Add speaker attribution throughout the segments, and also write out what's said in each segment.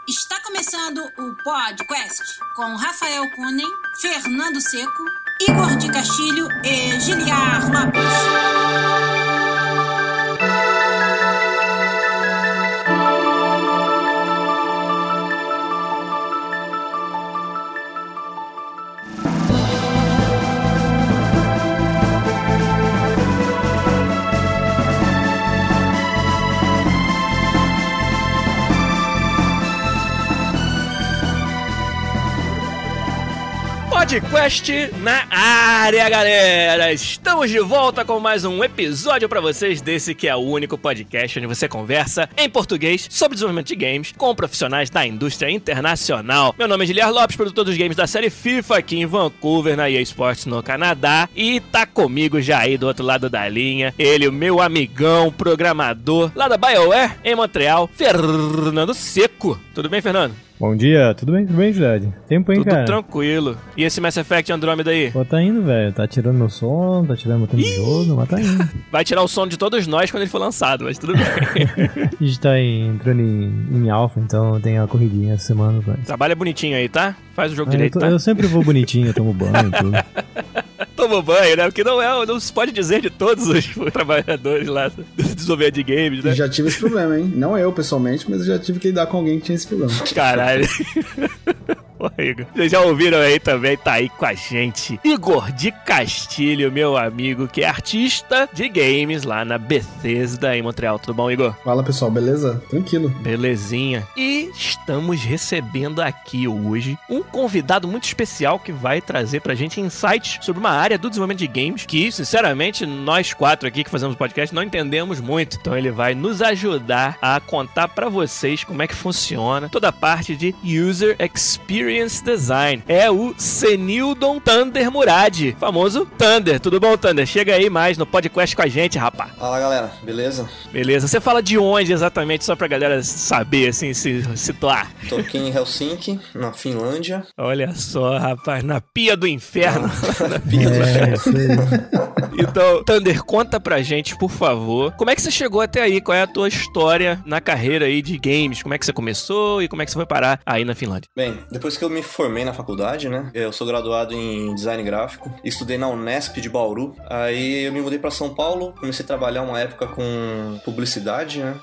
Speaker 1: Está começando o podcast com Rafael Kunen, Fernando Seco, Igor de Castilho e Giliar Lopes.
Speaker 2: Podcast na área, galera! Estamos de volta com mais um episódio pra vocês desse que é o único podcast onde você conversa em português sobre desenvolvimento de games com profissionais da indústria internacional. Meu nome é Giliar Lopes, produtor dos games da série FIFA aqui em Vancouver, na EA Sports no Canadá, e tá comigo já aí do outro lado da linha, ele, o meu amigão, programador lá da BioWare em Montreal, Fernando Seco. Tudo bem, Fernando?
Speaker 3: Bom dia, tudo bem, Juliade? Tempo, hein, cara?
Speaker 2: Tudo tranquilo. E esse Mass Effect Andromeda aí?
Speaker 3: Pô, tá indo, velho. Tá tirando meu sono, tá tirando meu tempo de jogo, mas tá indo.
Speaker 2: Vai tirar o sono de todos nós quando ele for lançado, mas tudo bem.
Speaker 3: A gente tá entrando em alpha, então tem a corridinha essa semana, velho.
Speaker 2: Trabalha bonitinho aí, tá? Faz o jogo direito, tá?
Speaker 3: Eu sempre vou bonitinho, eu tomo banho e tudo.
Speaker 2: Toma banho, né? Porque não se pode dizer de todos os trabalhadores lá do desenvolvimento de games, né?
Speaker 4: Já tive esse problema, hein? Não eu, pessoalmente, mas eu já tive que lidar com alguém que tinha esse problema.
Speaker 2: Caralho. Pô, Igor. Vocês já ouviram aí também, tá aí com a gente Igor de Castilho, meu amigo, que é artista de games lá na Bethesda em Montreal. Tudo bom, Igor?
Speaker 4: Fala, pessoal, beleza? Tranquilo.
Speaker 2: Belezinha. E estamos recebendo aqui hoje um convidado muito especial que vai trazer pra gente insights sobre uma área do desenvolvimento de games que, sinceramente, nós quatro aqui que fazemos podcast não entendemos muito. Então ele vai nos ajudar a contar pra vocês como é que funciona toda a parte de User Experience Design. É o Senildon Thunder Murad, famoso Thunder. Tudo bom, Thunder? Chega aí mais no podcast com a gente, rapá.
Speaker 5: Fala, galera. Beleza?
Speaker 2: Beleza. Você fala de onde exatamente, só pra galera saber, assim, se situar?
Speaker 5: Tô aqui em Helsinki, na Finlândia.
Speaker 2: Olha só, rapaz, na pia do inferno.
Speaker 5: Na pia do inferno.
Speaker 2: Então, Thunder, conta pra gente, por favor, como é que você chegou até aí? Qual é a tua história na carreira aí de games? Como é que você começou e como é que você foi parar aí na Finlândia?
Speaker 5: Bem, depois que eu me formei na faculdade, né? Eu sou graduado em design gráfico, estudei na Unesp de Bauru. Aí eu me mudei pra São Paulo, comecei a trabalhar uma época com publicidade, né?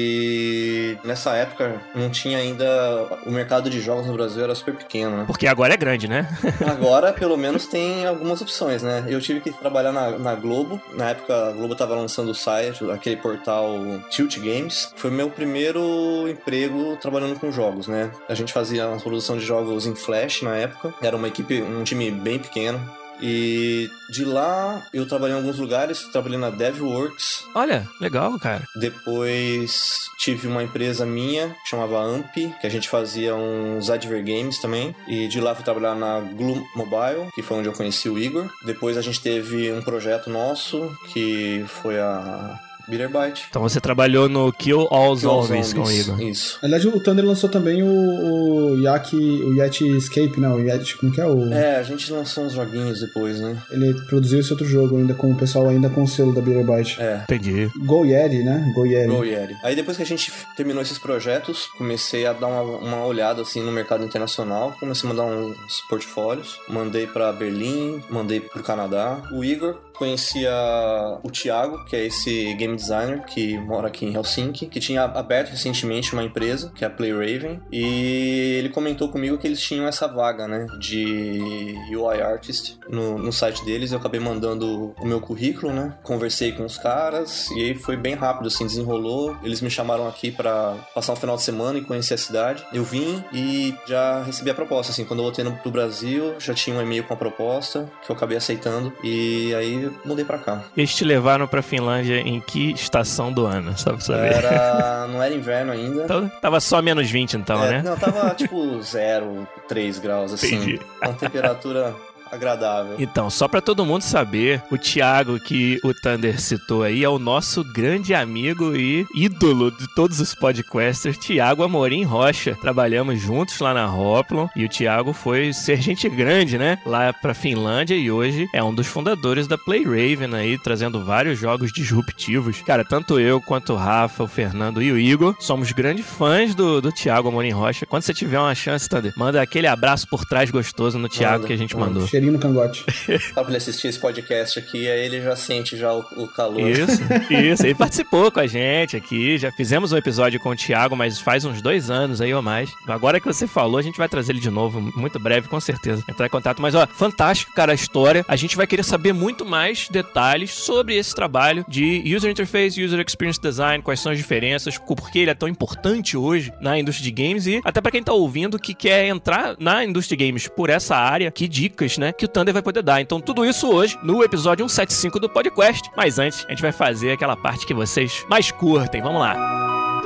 Speaker 5: E nessa época não tinha ainda... O mercado de jogos no Brasil era super pequeno, né?
Speaker 2: Porque agora é grande, né?
Speaker 5: Agora, pelo menos, tem algumas opções, né? Eu tive que trabalhar na Globo. Na época, a Globo tava lançando o site, aquele portal Tilt Games. Foi meu primeiro emprego trabalhando com jogos, né? A gente fazia uma produção de jogos em Flash na época. Era uma equipe, um time bem pequeno. E de lá eu trabalhei em alguns lugares, trabalhei na DevWorks.
Speaker 2: Olha, legal, cara.
Speaker 5: Depois tive uma empresa minha que chamava Amp, que a gente fazia uns adver games também. E de lá fui trabalhar na Glue Mobile, que foi onde eu conheci o Igor. Depois a gente teve um projeto nosso, que foi a Bitterbyte.
Speaker 2: Então você trabalhou no Kill All Zombies com o Igor.
Speaker 5: Isso.
Speaker 4: Aliás, o Thunder lançou também o Yeti Escape, né? O Yeti, como que é o...
Speaker 5: É, a gente lançou uns joguinhos depois, né?
Speaker 4: Ele produziu esse outro jogo ainda com o pessoal ainda com o selo da Bitterbyte.
Speaker 5: É.
Speaker 2: Entendi.
Speaker 4: Go Yeti, né? Go Yeti.
Speaker 5: Aí depois que a gente terminou esses projetos, comecei a dar uma olhada assim no mercado internacional, comecei a mandar uns portfólios, mandei pra Berlim, mandei pro Canadá. O Igor conhecia o Thiago, que é esse game designer que mora aqui em Helsinki, que tinha aberto recentemente uma empresa, que é a PlayRaven, e ele comentou comigo que eles tinham essa vaga, né, de UI Artist no site deles. Eu acabei mandando o meu currículo, né, conversei com os caras, e aí foi bem rápido, assim, desenrolou. Eles me chamaram aqui pra passar um final de semana e conhecer a cidade. Eu vim e já recebi a proposta, assim, quando eu voltei pro Brasil, já tinha um e-mail com a proposta, que eu acabei aceitando, e aí mudei pra cá.
Speaker 2: Eles te levaram pra Finlândia em que estação do ano, só pra saber?
Speaker 5: Não era inverno ainda.
Speaker 2: Então, tava só menos 20 então, né?
Speaker 5: Não, tava tipo 0, 3 graus, assim.
Speaker 2: Entendi.
Speaker 5: Uma temperatura agradável.
Speaker 2: Então, só pra todo mundo saber, o Thiago que o Thunder citou aí é o nosso grande amigo e ídolo de todos os podcasters, Thiago Amorim Rocha. Trabalhamos juntos lá na Hoplon e o Thiago foi ser gente grande, né? Lá pra Finlândia e hoje é um dos fundadores da PlayRaven aí, trazendo vários jogos disruptivos. Cara, tanto eu quanto o Rafa, o Fernando e o Igor somos grandes fãs do Thiago Amorim Rocha. Quando você tiver uma chance, Thunder, manda aquele abraço por trás gostoso no Thiago que a gente mandou.
Speaker 4: Cheirinho no cangote.
Speaker 5: Só pra ele assistir esse podcast aqui, aí ele já sente já o calor.
Speaker 2: Isso. Ele participou com a gente aqui, já fizemos um episódio com o Thiago, mas faz uns 2 anos aí ou mais. Agora que você falou, a gente vai trazer ele de novo, muito breve, com certeza. Entrar em contato. Mas, ó, fantástico, cara, a história. A gente vai querer saber muito mais detalhes sobre esse trabalho de User Interface, User Experience Design, quais são as diferenças, por que ele é tão importante hoje na indústria de games e até pra quem tá ouvindo que quer entrar na indústria de games por essa área, que dicas, né, que o Thunder vai poder dar. Então, tudo isso hoje no episódio 175 do podcast. Mas antes, a gente vai fazer aquela parte que vocês mais curtem. Vamos lá.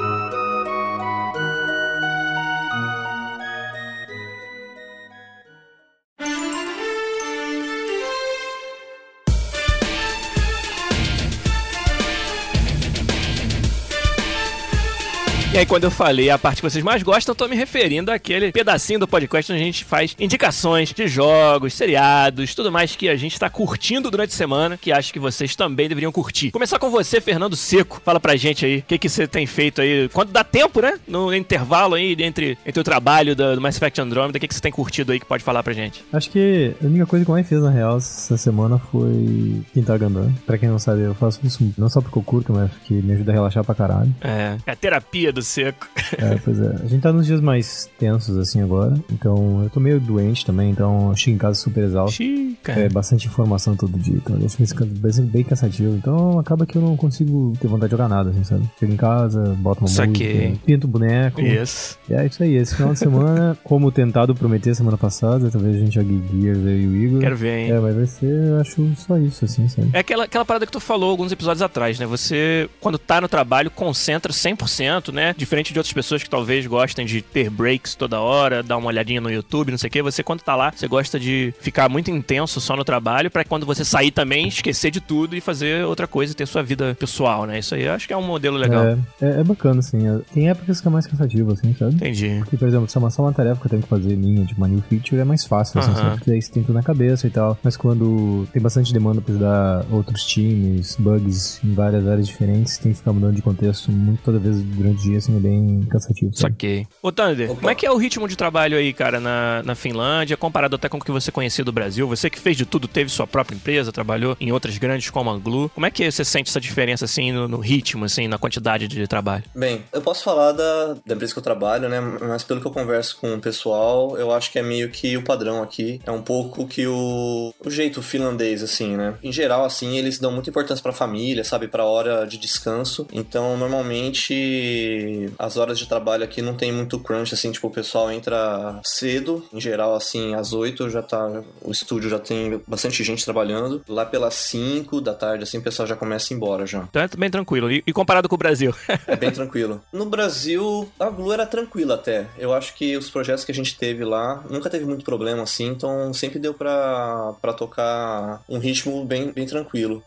Speaker 2: E aí, quando eu falei a parte que vocês mais gostam, eu tô me referindo àquele pedacinho do podcast onde a gente faz indicações de jogos, seriados, tudo mais que a gente tá curtindo durante a semana, que acho que vocês também deveriam curtir. Começar com você, Fernando Seco. Fala pra gente aí, o que você tem feito aí, quando dá tempo, né? No intervalo aí, entre o trabalho do Mass Effect Andromeda, o que você tem curtido aí que pode falar pra gente?
Speaker 3: Acho que a única coisa que eu mais fiz, na real, essa semana foi pintar Gundam. Pra quem não sabe, eu faço isso não só porque eu curto, mas porque me ajuda a relaxar pra caralho.
Speaker 2: É a terapia do Seco.
Speaker 3: Pois é. A gente tá nos dias mais tensos, assim, agora. Então, eu tô meio doente também, então eu chego em casa super exausto. É bastante informação todo dia, então deixa bem cansativo. Então, acaba que eu não consigo ter vontade de jogar nada, assim, sabe? Chego em casa, boto uma música, pinto um boneco.
Speaker 2: Isso.
Speaker 3: E é isso aí. Esse final de semana, como tentado prometer semana passada, talvez a gente jogue Gears, eu e o Igor.
Speaker 2: Quero ver, hein?
Speaker 3: Mas vai ser, eu acho, só isso, assim, sabe?
Speaker 2: É aquela parada que tu falou alguns episódios atrás, né? Você, quando tá no trabalho, concentra 100%, né? Diferente de outras pessoas que talvez gostem de ter breaks toda hora, dar uma olhadinha no YouTube, não sei o que. Você, quando tá lá, você gosta de ficar muito intenso só no trabalho, pra quando você sair também, esquecer de tudo e fazer outra coisa e ter sua vida pessoal, né? Isso aí eu acho que é um modelo legal.
Speaker 3: É bacana, assim. Tem épocas que é mais cansativo, assim, sabe?
Speaker 2: Entendi.
Speaker 3: Porque, por exemplo, se é só uma tarefa que eu tenho que fazer minha, tipo uma new feature, é mais fácil, assim, sabe? Porque aí você tem tudo na cabeça e tal. Mas quando tem bastante demanda pra ajudar outros times, bugs em várias áreas diferentes, tem que ficar mudando de contexto muito toda vez durante o dia, assim, é bem cansativo.
Speaker 2: Saquei. Ô, Thunder, como é que é o ritmo de trabalho aí, cara, na Finlândia, comparado até com o que você conhecia do Brasil? Você que fez de tudo, teve sua própria empresa, trabalhou em outras grandes como a Glu. Como é que você sente essa diferença, assim, no ritmo, assim, na quantidade de trabalho?
Speaker 5: Bem, eu posso falar da empresa que eu trabalho, né? Mas pelo que eu converso com o pessoal, eu acho que é meio que o padrão aqui. É um pouco que o jeito finlandês, assim, né? Em geral, assim, eles dão muita importância pra família, sabe? Pra hora de descanso. Então, normalmente, as horas de trabalho aqui não tem muito crunch, assim, tipo, o pessoal entra cedo, em geral, assim, às 8 já tá, o estúdio já tem bastante gente trabalhando. Lá pelas 5 da tarde, assim, o pessoal já começa a ir embora já.
Speaker 2: Então é bem tranquilo. E comparado com o Brasil?
Speaker 5: É bem tranquilo. No Brasil, a Glu era tranquila até. Eu acho que os projetos que a gente teve lá, nunca teve muito problema, assim, então sempre deu pra tocar um ritmo bem tranquilo.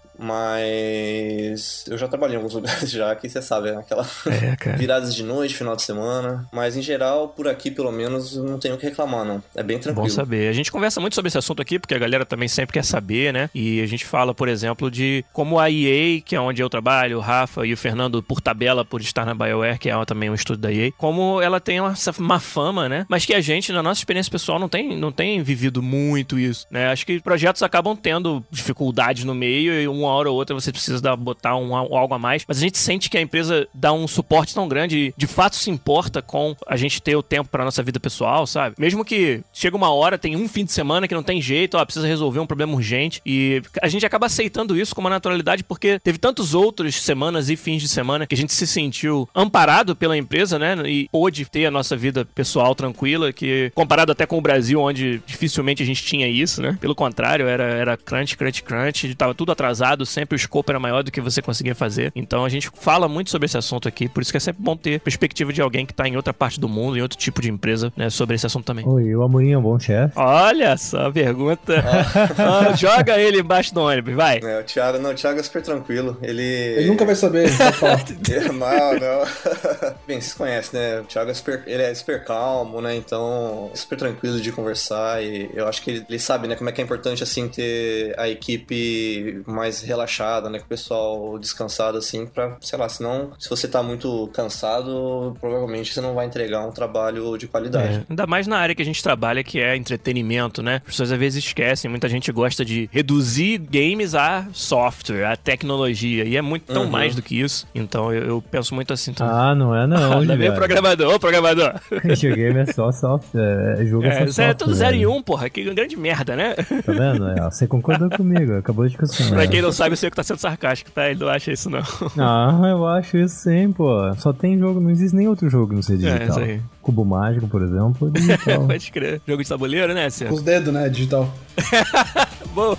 Speaker 5: Mas eu já trabalhei em alguns lugares já, que você sabe, aquela viradas de noite, final de semana. Mas em geral, por aqui pelo menos, não tenho o que reclamar, não. É bem tranquilo.
Speaker 2: Bom saber. A gente conversa muito sobre esse assunto aqui, porque a galera também sempre quer saber, né? E a gente fala, por exemplo, de como a EA, que é onde eu trabalho, o Rafa e o Fernando, por tabela, por estar na BioWare, que é também um estúdio da EA, como ela tem uma fama, né? Mas que a gente, na nossa experiência pessoal, não tem vivido muito isso, né? Acho que projetos acabam tendo dificuldades no meio e uma hora ou outra você precisa botar algo a mais, mas a gente sente que a empresa dá um suporte tão grande e de fato se importa com a gente ter o tempo pra nossa vida pessoal, sabe? Mesmo que chega uma hora, tem um fim de semana que não tem jeito, precisa resolver um problema urgente e a gente acaba aceitando isso com uma naturalidade porque teve tantos outros semanas e fins de semana que a gente se sentiu amparado pela empresa, né? E pôde ter a nossa vida pessoal tranquila, que comparado até com o Brasil, onde dificilmente a gente tinha isso, né? Pelo contrário, era crunch, tava tudo atrasado limitado, sempre o escopo era maior do que você conseguia fazer. Então a gente fala muito sobre esse assunto aqui, por isso que é sempre bom ter perspectiva de alguém que tá em outra parte do mundo, em outro tipo de empresa, né, sobre esse assunto também.
Speaker 3: Oi, o Amorim é um bom chefe?
Speaker 2: Olha só a pergunta. Joga ele embaixo do ônibus, vai.
Speaker 5: O Thiago é super tranquilo. Ele
Speaker 4: nunca vai saber, pode falar.
Speaker 5: Não. Bem, vocês conhecem, né? O Thiago é super calmo, né? Então, é super tranquilo de conversar e eu acho que ele sabe, né, como é que é importante, assim, ter a equipe mais relaxada, né? Com o pessoal descansado, assim, pra, sei lá, senão, se você tá muito cansado, provavelmente você não vai entregar um trabalho de qualidade.
Speaker 2: Ainda mais na área que a gente trabalha, que é entretenimento, né? As pessoas às vezes esquecem, muita gente gosta de reduzir games a software, a tecnologia, e é muito tão mais do que isso. Então eu penso muito assim também.
Speaker 3: Ah, não é não.
Speaker 2: Ainda bem programador.
Speaker 3: Videogame é só software, jogo é só software.
Speaker 2: É tudo 0 e 1, porra, que grande merda, né?
Speaker 3: Tá vendo? Você concordou comigo, acabou de questionar.
Speaker 2: Pra quem não sabe, eu sei que tá sendo sarcástico, tá? Ele não acha isso, não.
Speaker 3: Ah, eu acho isso sim, pô. Só tem jogo, não existe nem outro jogo no ser digital.
Speaker 2: Isso aí.
Speaker 3: Cubo Mágico, por exemplo, digital.
Speaker 2: Pode crer. Jogo de tabuleiro, né, Cê?
Speaker 4: Com os dedos, né? Digital.
Speaker 2: Bom.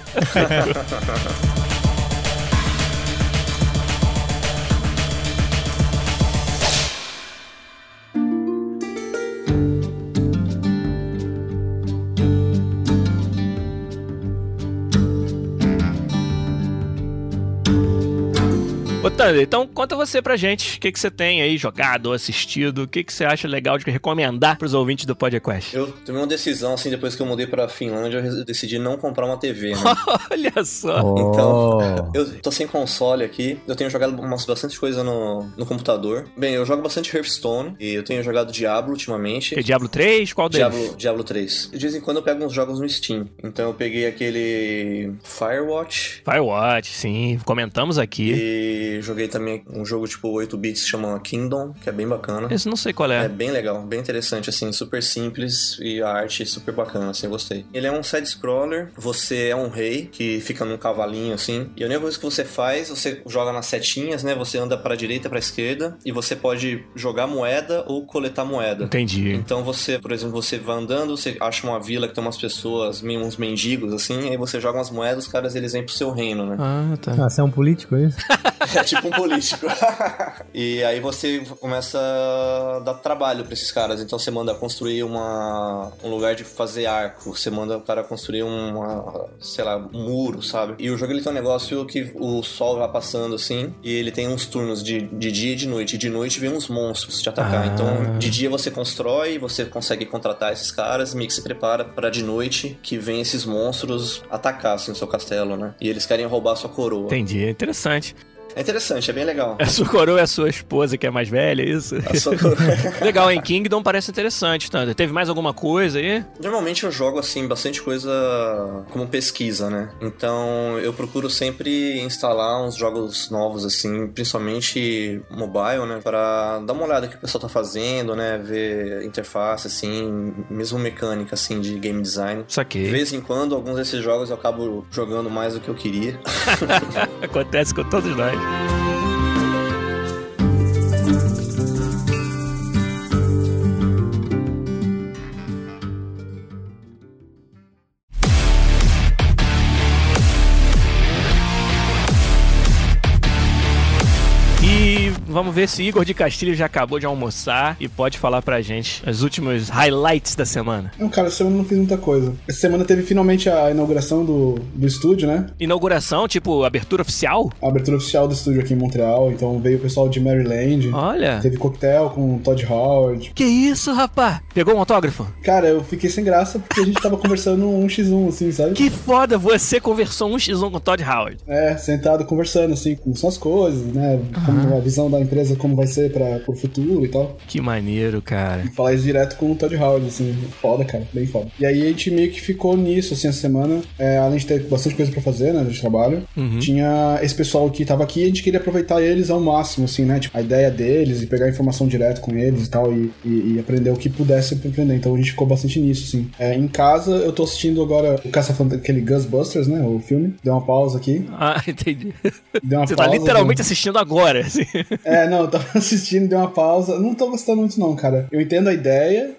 Speaker 2: Ô, Thunder, então conta você pra gente o que você tem aí jogado ou assistido, o que você acha legal de recomendar pros ouvintes do podcast.
Speaker 5: Eu tomei uma decisão, assim, depois que eu mudei pra Finlândia, eu decidi não comprar uma TV, né?
Speaker 2: Olha só!
Speaker 5: Então, eu tô sem console aqui, eu tenho jogado bastante coisa no computador. Bem, eu jogo bastante Hearthstone, e eu tenho jogado Diablo ultimamente.
Speaker 2: Que Diablo 3? Qual deles?
Speaker 5: Diablo 3. De vez em quando eu pego uns jogos no Steam. Então eu peguei aquele Firewatch.
Speaker 2: Firewatch, sim, comentamos aqui.
Speaker 5: E joguei também um jogo tipo 8 bits que chama Kingdom, que é bem bacana.
Speaker 2: Esse não sei qual é.
Speaker 5: É bem legal, bem interessante, assim, super simples e a arte super bacana, assim, eu gostei. Ele é um side-scroller, você é um rei que fica num cavalinho, assim, e a única coisa que você faz, você joga nas setinhas, né, você anda pra direita, pra esquerda, e você pode jogar moeda ou coletar moeda.
Speaker 2: Entendi.
Speaker 5: Então você, por exemplo, você vai andando, você acha uma vila que tem umas pessoas, meio uns mendigos, assim, aí você joga umas moedas, os caras, eles vêm pro seu reino, né?
Speaker 2: Ah, tá.
Speaker 3: Ah, você é um político, é isso?
Speaker 5: É tipo um político. E aí você começa a dar trabalho pra esses caras. Então você manda construir um lugar de fazer arco. Você manda o cara construir um muro, sabe? E o jogo, ele tem um negócio que o sol vai passando assim, e ele tem uns turnos de dia e de noite. E de noite vem uns monstros te atacar. Então de dia você constrói, você consegue contratar esses caras, meio que se prepara pra de noite que vem esses monstros atacar assim o seu castelo, né? E eles querem roubar a sua coroa.
Speaker 2: Entendi, é interessante.
Speaker 5: É interessante, é bem legal.
Speaker 2: A sua coroa é a sua esposa, que é mais velha, é isso?
Speaker 5: A sua coroa.
Speaker 2: Legal, em Kingdom parece interessante, Thunder. Teve mais alguma coisa aí?
Speaker 5: Normalmente eu jogo, assim, bastante coisa como pesquisa, né? Então eu procuro sempre instalar uns jogos novos, assim, principalmente mobile, né? Pra dar uma olhada no que o pessoal tá fazendo, né? Ver interface, assim, mesmo mecânica, assim, de game design.
Speaker 2: Saquei.
Speaker 5: De vez em quando, alguns desses jogos eu acabo jogando mais do que eu queria.
Speaker 2: Acontece com todos nós. E vamos ver se Igor de Castilho já acabou de almoçar e pode falar pra gente os últimos highlights da semana.
Speaker 4: Não, cara, essa semana eu não fiz muita coisa. Essa semana teve finalmente a inauguração do estúdio, né?
Speaker 2: Inauguração, tipo, abertura oficial?
Speaker 4: A abertura oficial do estúdio aqui em Montreal. Então veio o pessoal de Maryland.
Speaker 2: Olha.
Speaker 4: Teve coquetel com o Todd Howard.
Speaker 2: Que isso, rapaz? Pegou um autógrafo?
Speaker 4: Cara, eu fiquei sem graça porque a gente tava conversando 1x1, assim, sabe?
Speaker 2: Que foda, você conversou 1x1 com o Todd Howard.
Speaker 4: É, sentado conversando, assim, com suas coisas, né? Como a visão da empresa, como vai ser pro futuro e tal.
Speaker 2: Que maneiro, cara.
Speaker 4: E falar isso direto com o Todd Howard, assim, foda, cara, bem foda. E aí a gente meio que ficou nisso, assim, essa semana, além de ter bastante coisa pra fazer, né, de trabalho, tinha esse pessoal que tava aqui e a gente queria aproveitar eles ao máximo, assim, né, tipo, a ideia deles e pegar informação direto com eles e tal, e aprender o que pudesse aprender. Então a gente ficou bastante nisso, assim. Em casa, eu tô assistindo agora o aquele Ghostbusters, né, o filme. Deu uma pausa aqui.
Speaker 2: Ah, entendi.
Speaker 4: Deu uma
Speaker 2: Você
Speaker 4: pausa,
Speaker 2: tá literalmente assistindo agora, assim.
Speaker 4: Não, eu tava assistindo, deu uma pausa. Não tô gostando muito não, cara. Eu entendo a ideia,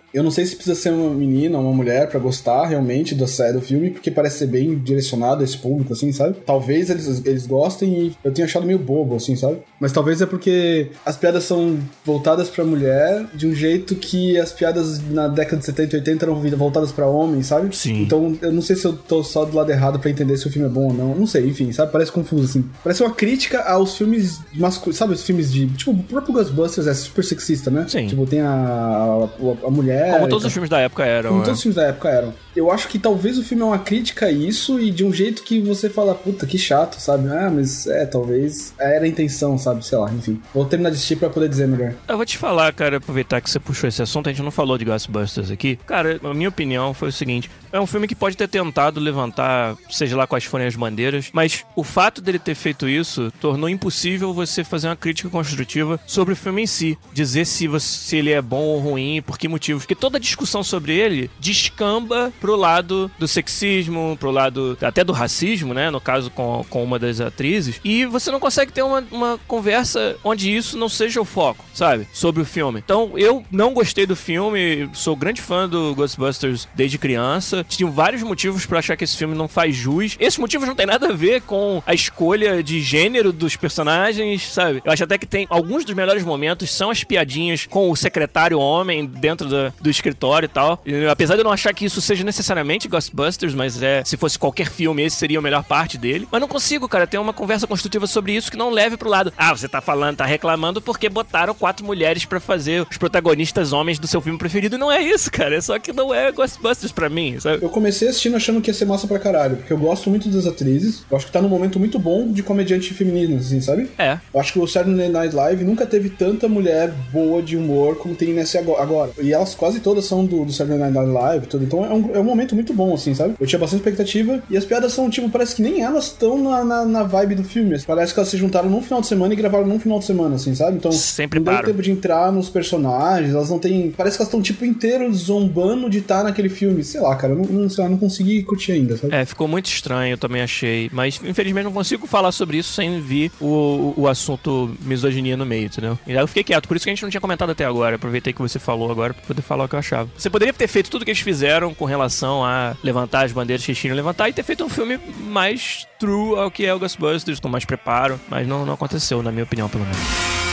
Speaker 4: Eu não sei se precisa ser uma menina ou uma mulher pra gostar realmente da série do filme, porque parece ser bem direcionado a esse público, assim, sabe? Talvez eles gostem e eu tenha achado meio bobo, assim, sabe? Mas talvez é porque as piadas são voltadas pra mulher de um jeito que as piadas na década de 70 e 80 eram voltadas pra homem, sabe?
Speaker 2: Sim.
Speaker 4: Então eu não sei se eu tô só do lado errado pra entender se o filme é bom ou não. Não sei, enfim, sabe? Parece confuso, assim. Parece uma crítica aos filmes masculinos, sabe? Os filmes de... Tipo, o próprio Ghostbusters é super sexista, né?
Speaker 2: Sim.
Speaker 4: Tipo, tem a mulher...
Speaker 2: Como todos os filmes da época eram.
Speaker 4: Como todos os filmes da época eram. Eu acho que talvez o filme é uma crítica a isso e de um jeito que você fala, puta, que chato, sabe? Mas talvez era a intenção, sabe? Sei lá, enfim. Vou terminar de assistir pra poder dizer melhor.
Speaker 2: Eu vou te falar, cara, aproveitar que você puxou esse assunto, a gente não falou de Ghostbusters aqui. Cara, a minha opinião foi o seguinte, é um filme que pode ter tentado levantar, seja lá quais forem as bandeiras, mas o fato dele ter feito isso tornou impossível você fazer uma crítica construtiva sobre o filme em si. Dizer se ele é bom ou ruim, por que motivos. Porque toda a discussão sobre ele descamba pro lado do sexismo, pro lado até do racismo, né? No caso com uma das atrizes. E você não consegue ter uma conversa onde isso não seja o foco, sabe? Sobre o filme. Então, eu não gostei do filme, sou grande fã do Ghostbusters desde criança. Tinha vários motivos pra achar que esse filme não faz jus. Esses motivos não tem nada a ver com a escolha de gênero dos personagens, sabe? Eu acho até que tem alguns dos melhores momentos são as piadinhas com o secretário homem dentro do escritório e tal. E, apesar de eu não achar que isso seja necessariamente Ghostbusters, mas se fosse qualquer filme, esse seria a melhor parte dele. Mas não consigo, cara, ter uma conversa construtiva sobre isso que não leve pro lado. Você tá falando, tá reclamando porque botaram 4 mulheres pra fazer os protagonistas homens do seu filme preferido. E não é isso, cara. É só que não é Ghostbusters pra mim, sabe?
Speaker 4: Eu comecei assistindo achando que ia ser massa pra caralho, porque eu gosto muito das atrizes. Eu acho que tá num momento muito bom de comediante feminino, assim, sabe? Eu acho que o Saturday Night Live nunca teve tanta mulher boa de humor como tem nesse agora. E elas quase todas são do Saturday Night Live, tudo. Então é um momento muito bom, assim, sabe? Eu tinha bastante expectativa. E as piadas são, tipo, parece que nem elas estão na vibe do filme. Parece que elas se juntaram num final de semana e gravaram num final de semana, assim, sabe? Então,
Speaker 2: sempre
Speaker 4: não deu tempo de entrar nos personagens. Elas não têm... Parece que elas estão, tipo, inteiras zombando de estar naquele filme. Sei lá, cara. Não consegui curtir ainda, sabe?
Speaker 2: Ficou muito estranho, eu também achei. Mas, infelizmente, não consigo falar sobre isso sem vir o assunto misoginia no meio, entendeu? E aí eu fiquei quieto. Por isso que a gente não tinha comentado até agora. Aproveitei que você falou agora pra poder falar o que eu achava. Você poderia ter feito tudo o que eles fizeram com relação a levantar as bandeiras que eles tinham levantar e ter feito um filme mais true ao que é o Ghostbusters, com mais preparo. Mas não aconteceu, na minha opinião, pelo menos.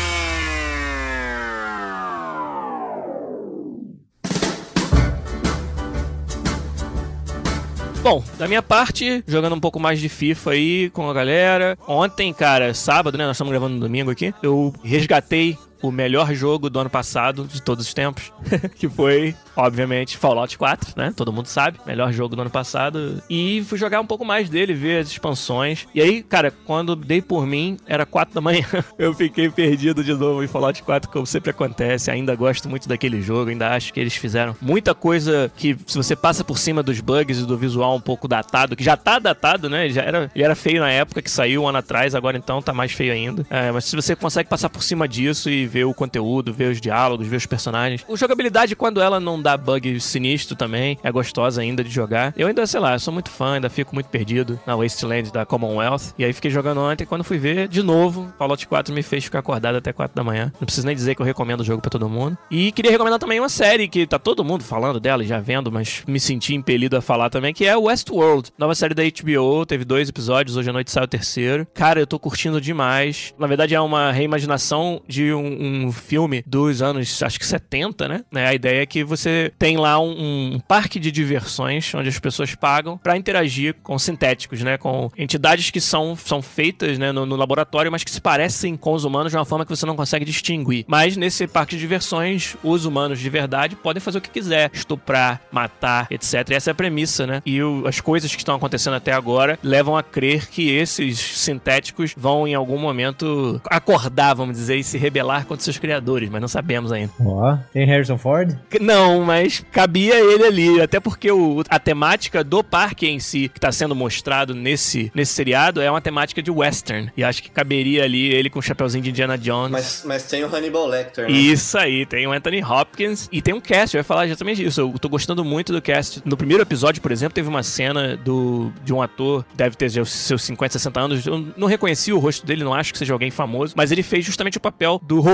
Speaker 2: Bom, da minha parte, jogando um pouco mais de FIFA aí com a galera. Ontem, cara, sábado, né? Nós estamos gravando no domingo aqui. Eu resgatei o melhor jogo do ano passado, de todos os tempos, que foi, obviamente, Fallout 4, né? Todo mundo sabe, melhor jogo do ano passado. E fui jogar um pouco mais dele, ver as expansões. E aí, cara, quando dei por mim, era 4 da manhã. Eu fiquei perdido de novo em Fallout 4, como sempre acontece. Ainda gosto muito daquele jogo, ainda acho que eles fizeram muita coisa que, se você passa por cima dos bugs e do visual um pouco datado, que já tá datado, né? Ele era feio na época que saiu, um ano atrás, agora então tá mais feio ainda. Mas se você consegue passar por cima disso e ver o conteúdo, ver os diálogos, ver os personagens. A jogabilidade, quando ela não dá bug sinistro também, é gostosa ainda de jogar. Eu ainda, sei lá, sou muito fã, ainda fico muito perdido na Wasteland da Commonwealth. E aí fiquei jogando ontem, quando fui ver, de novo, Fallout 4 me fez ficar acordado até 4 da manhã. Não preciso nem dizer que eu recomendo o jogo pra todo mundo. E queria recomendar também uma série que tá todo mundo falando dela e já vendo, mas me senti impelido a falar também, que é Westworld. Nova série da HBO, teve 2 episódios, hoje à noite sai o 3º. Cara, eu tô curtindo demais. Na verdade é uma reimaginação de um filme dos anos, acho que 70, né? A ideia é que você tem lá um parque de diversões onde as pessoas pagam pra interagir com sintéticos, né? Com entidades que são feitas, né, no laboratório, mas que se parecem com os humanos de uma forma que você não consegue distinguir. Mas nesse parque de diversões, os humanos de verdade podem fazer o que quiser. Estuprar, matar, etc. E essa é a premissa, né? E as coisas que estão acontecendo até agora levam a crer que esses sintéticos vão em algum momento acordar, vamos dizer, e se rebelar contra seus criadores, mas não sabemos ainda.
Speaker 3: Tem Harrison Ford?
Speaker 2: Não, mas cabia ele ali, até porque a temática do parque em si, que tá sendo mostrado nesse seriado, é uma temática de western, e acho que caberia ali ele com o chapeuzinho de Indiana Jones.
Speaker 5: Mas tem o Hannibal Lecter, né?
Speaker 2: Isso aí, tem o Anthony Hopkins, e tem um cast, eu ia falar exatamente isso, eu tô gostando muito do cast. No primeiro episódio, por exemplo, teve uma cena de um ator, deve ter seus 50, 60 anos, eu não reconheci o rosto dele, não acho que seja alguém famoso, mas ele fez justamente o papel do robô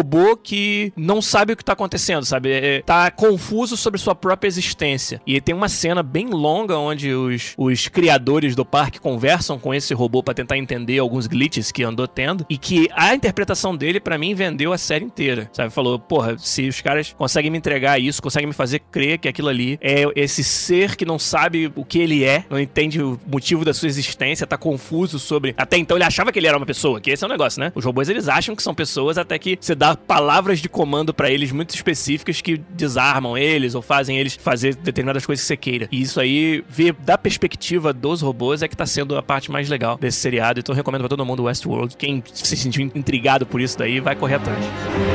Speaker 2: robô que não sabe o que tá acontecendo, sabe? Tá confuso sobre sua própria existência. E tem uma cena bem longa onde os criadores do parque conversam com esse robô pra tentar entender alguns glitches que andou tendo, e que a interpretação dele, pra mim, vendeu a série inteira, sabe? Falou, porra, se os caras conseguem me entregar isso, conseguem me fazer crer que aquilo ali é esse ser que não sabe o que ele é, não entende o motivo da sua existência, tá confuso sobre... Até então ele achava que ele era uma pessoa, que esse é o negócio, né? Os robôs, eles acham que são pessoas até que você dá palavras de comando pra eles muito específicas que desarmam eles ou fazem eles fazer determinadas coisas que você queira. E isso aí, ver da perspectiva dos robôs é que tá sendo a parte mais legal desse seriado. Então eu recomendo pra todo mundo Westworld. Quem se sentiu intrigado por isso daí, vai correr atrás.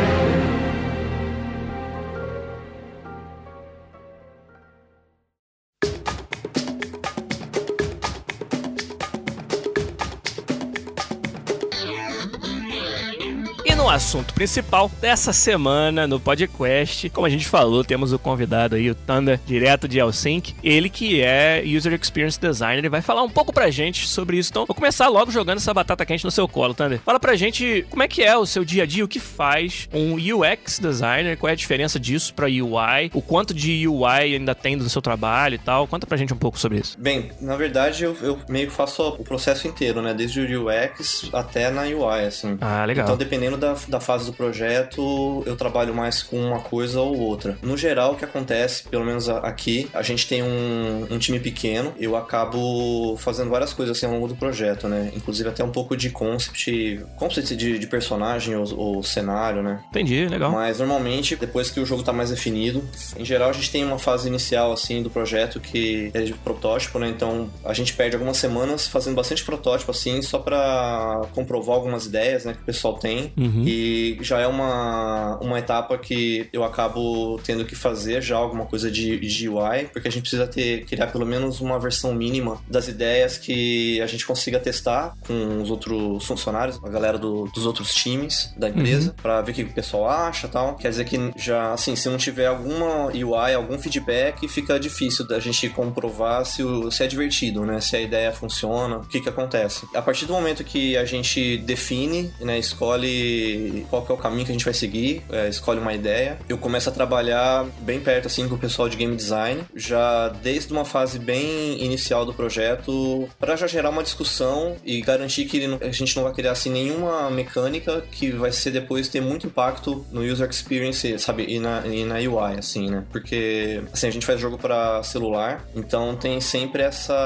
Speaker 2: No assunto principal dessa semana no podcast, como a gente falou, temos o convidado aí, o Thunder, direto de Helsinki, ele que é User Experience Designer, ele vai falar um pouco pra gente sobre isso. Então, vou começar logo jogando essa batata quente no seu colo, Thunder. Fala pra gente como é que é o seu dia a dia, o que faz um UX Designer, qual é a diferença disso pra UI, o quanto de UI ainda tem no seu trabalho e tal. Conta pra gente um pouco sobre isso.
Speaker 5: Bem, na verdade, eu meio que faço o processo inteiro, né? Desde o UX até na UI, assim.
Speaker 2: Ah, legal.
Speaker 5: Então, dependendo da fase do projeto, eu trabalho mais com uma coisa ou outra. No geral, o que acontece, pelo menos aqui, a gente tem um time pequeno, eu acabo fazendo várias coisas assim ao longo do projeto, né? Inclusive até um pouco de concept de personagem ou cenário, né?
Speaker 2: Entendi, legal.
Speaker 5: Mas normalmente, depois que o jogo tá mais definido, em geral a gente tem uma fase inicial assim do projeto que é de protótipo, né? Então a gente perde algumas semanas fazendo bastante protótipo assim, só pra comprovar algumas ideias, né, que o pessoal tem. E já é uma etapa que eu acabo tendo que fazer já alguma coisa de UI, porque a gente precisa criar pelo menos uma versão mínima das ideias que a gente consiga testar com os outros funcionários, a galera dos outros times da empresa, pra ver o que o pessoal acha e tal. Quer dizer que já, assim, se não tiver alguma UI, algum feedback, fica difícil da gente comprovar se é divertido, né? Se a ideia funciona, o que acontece. A partir do momento que a gente define, né, escolhe qual que é o caminho que a gente vai seguir, escolhe uma ideia, eu começo a trabalhar bem perto assim com o pessoal de game design, já desde uma fase bem inicial do projeto, para já gerar uma discussão e garantir que a gente não vai criar assim nenhuma mecânica que vai ser depois ter muito impacto no user experience, sabe, e na UI, assim, né? Porque assim, a gente faz jogo para celular, então tem sempre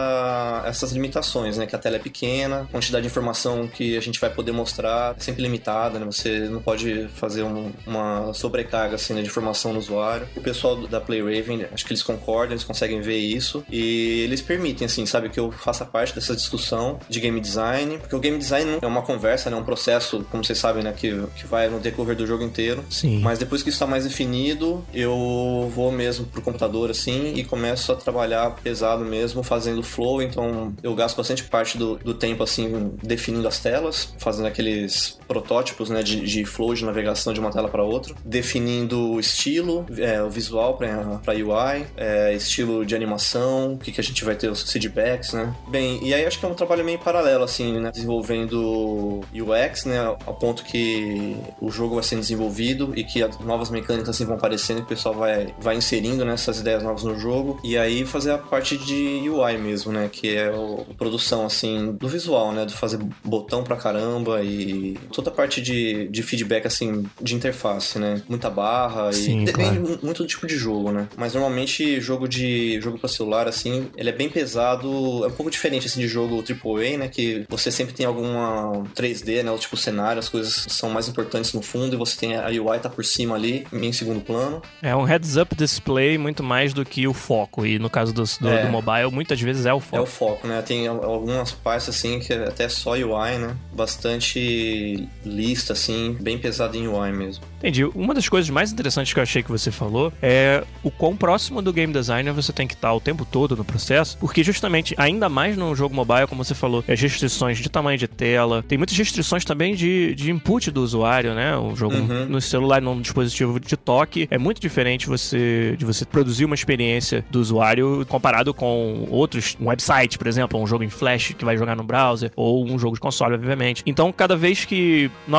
Speaker 5: essas limitações, né? Que a tela é pequena, a quantidade de informação que a gente vai poder mostrar é sempre limitada, né? Você não pode fazer uma sobrecarga assim, né, de informação no usuário. O pessoal da PlayRaven, acho que eles concordam, eles conseguem ver isso e eles permitem, assim, sabe, que eu faça parte dessa discussão de game design, porque o game design não é uma conversa, né, é um processo, como vocês sabem, né, que vai no decorrer do jogo inteiro.
Speaker 2: Sim.
Speaker 5: Mas depois que isso está mais definido, eu vou mesmo pro computador, assim, e começo a trabalhar pesado mesmo, fazendo flow, então eu gasto bastante parte do tempo, assim, definindo as telas, fazendo aqueles protótipos, né, de flow, de navegação de uma tela para outra, definindo o estilo, o visual para UI, estilo de animação, o que a gente vai ter, os feedbacks, né? Bem, e aí acho que é um trabalho meio paralelo, assim, né? Desenvolvendo UX, né? Ao ponto que o jogo vai sendo desenvolvido e que novas mecânicas assim vão aparecendo e o pessoal vai inserindo, né, essas ideias novas no jogo. E aí fazer a parte de UI mesmo, né? Que é a produção, assim, do visual, né? De fazer botão pra caramba e toda a parte de feedback, assim, de interface, né? Muita barra.
Speaker 2: Sim,
Speaker 5: e depende
Speaker 2: claro.
Speaker 5: muito do tipo de jogo, né? Mas normalmente jogo pra celular, assim, ele é bem pesado, é um pouco diferente, assim, de jogo AAA, né? Que você sempre tem alguma 3D, né? O tipo cenário, as coisas são mais importantes no fundo e você tem a UI tá por cima ali, em segundo plano.
Speaker 2: É um heads-up display muito mais do que o foco. E no caso do mobile, muitas vezes é o foco.
Speaker 5: É o foco, né? Tem algumas partes, assim, que é até só UI, né? Bastante lista, assim, bem pesado em UI mesmo.
Speaker 2: Entendi. Uma das coisas mais interessantes que eu achei que você falou é o quão próximo do game designer você tem que estar o tempo todo no processo, porque justamente, ainda mais no jogo mobile, como você falou, as restrições de tamanho de tela, tem muitas restrições também de input do usuário, né? O jogo no celular, num dispositivo de toque, é muito diferente de você produzir uma experiência do usuário comparado com outros, um website, por exemplo, um jogo em flash que vai jogar no browser, ou um jogo de console, obviamente. Então, cada vez que novas mecânicas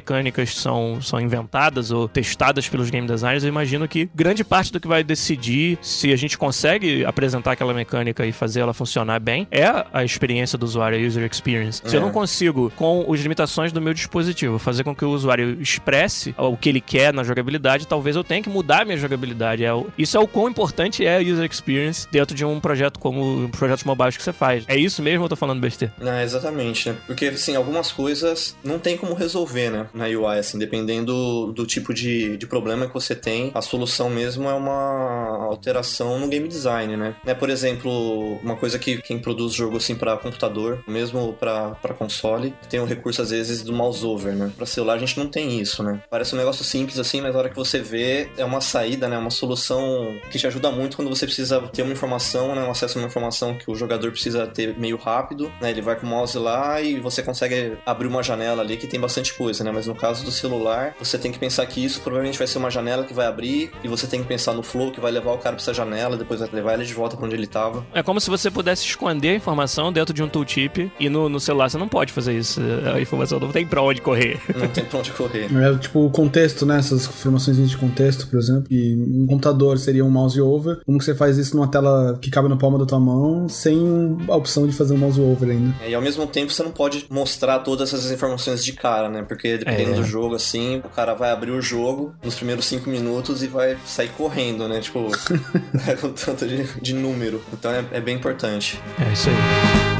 Speaker 2: mecânicas são inventadas ou testadas pelos game designers, eu imagino que grande parte do que vai decidir se a gente consegue apresentar aquela mecânica e fazer ela funcionar bem é a experiência do usuário, a user experience. Se eu não consigo, com as limitações do meu dispositivo, fazer com que o usuário expresse o que ele quer na jogabilidade, talvez eu tenha que mudar a minha jogabilidade. Isso é o quão importante é a user experience dentro de um projeto como projetos mobiles que você faz. É isso mesmo ou eu tô falando besteira?
Speaker 5: Exatamente, né? Porque, assim, algumas coisas não tem como resolver, né? Na UI, assim, dependendo do tipo de problema que você tem, a solução mesmo é uma alteração no game design, né? Por exemplo, uma coisa que quem produz jogo, assim, pra computador, mesmo pra console, tem o recurso, às vezes, do mouse over, né? Pra celular a gente não tem isso, né? Parece um negócio simples, assim, mas na hora que você vê, é uma saída, né? Uma solução que te ajuda muito quando você precisa ter uma informação, né? Um acesso a uma informação que o jogador precisa ter meio rápido, né? Ele vai com o mouse lá e você consegue abrir uma janela ali que tem bastante coisa, né? Mas no caso do celular, você tem que pensar que isso provavelmente vai ser uma janela que vai abrir e você tem que pensar no flow que vai levar o cara pra essa janela, depois vai levar ele de volta pra onde ele tava.
Speaker 2: É como se você pudesse esconder a informação dentro de um tooltip e no celular você não pode fazer isso. A informação não tem pra onde correr.
Speaker 5: Não tem pra onde correr.
Speaker 4: É tipo o contexto, né? Essas informações de contexto, por exemplo. E um computador seria um mouse over. Como que você faz isso numa tela que cabe na palma da tua mão sem a opção de fazer um mouse over ainda?
Speaker 5: E ao mesmo tempo você não pode mostrar todas essas informações de cara, né? Porque dependendo do jogo, assim, o cara vai abrir o jogo nos primeiros 5 minutos e vai sair correndo, né? Tipo, com tanto de número. Então é bem importante.
Speaker 2: É isso aí.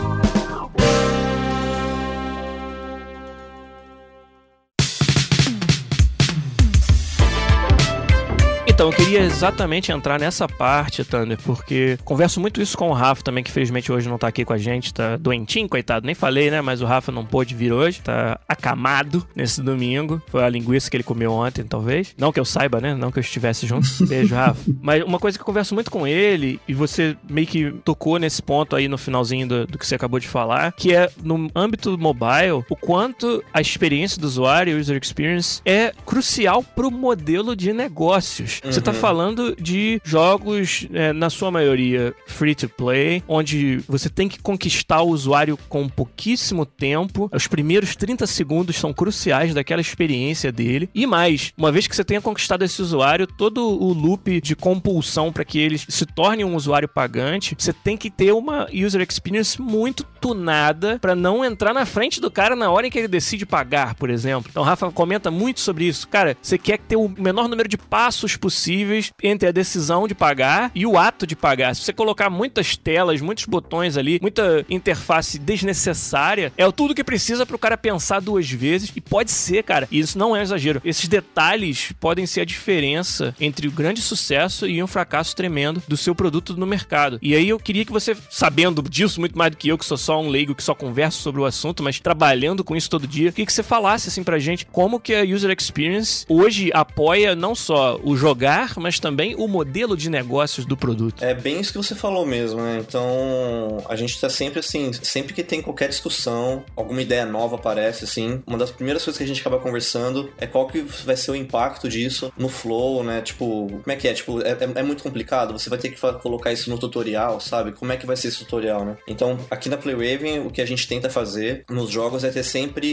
Speaker 2: Então, eu queria exatamente entrar nessa parte, Thunder, porque converso muito isso com o Rafa também, que felizmente hoje não tá aqui com a gente, tá doentinho, coitado, nem falei, né, mas o Rafa não pôde vir hoje, tá acamado nesse domingo, foi a linguiça que ele comeu ontem, talvez, não que eu saiba, né, não que eu estivesse junto, beijo, Rafa. Mas uma coisa que eu converso muito com ele, e você meio que tocou nesse ponto aí no finalzinho do que você acabou de falar, que é no âmbito mobile, o quanto a experiência do usuário, user experience, é crucial pro modelo de negócios. Você tá falando de jogos, na sua maioria, free to play, onde você tem que conquistar o usuário com pouquíssimo tempo. Os primeiros 30 segundos são cruciais daquela experiência dele. E mais, uma vez que você tenha conquistado esse usuário, todo o loop de compulsão para que ele se torne um usuário pagante, você tem que ter uma user experience muito tunada para não entrar na frente do cara na hora em que ele decide pagar, por exemplo. Então, o Rafa comenta muito sobre isso. Cara, você quer ter o menor número de passos possíveis entre a decisão de pagar e o ato de pagar. Se você colocar muitas telas, muitos botões ali, muita interface desnecessária, é tudo que precisa pro cara pensar 2 vezes. E pode ser, cara, e isso não é exagero. Esses detalhes podem ser a diferença entre o grande sucesso e um fracasso tremendo do seu produto no mercado. E aí eu queria que você, sabendo disso muito mais do que eu, que sou só um leigo, que só converso sobre o assunto, mas trabalhando com isso todo dia, queria que você falasse assim pra gente como que a user experience hoje apoia não só o jogar, mas também o modelo de negócios do produto.
Speaker 5: É bem isso que você falou mesmo, né? Então, a gente tá sempre assim, sempre que tem qualquer discussão, alguma ideia nova aparece, assim, uma das primeiras coisas que a gente acaba conversando é qual que vai ser o impacto disso no flow, né? Tipo, como é que é? Tipo, é muito complicado, você vai ter que colocar isso no tutorial, sabe? Como é que vai ser esse tutorial, né? Então, aqui na Playraven, o que a gente tenta fazer nos jogos é ter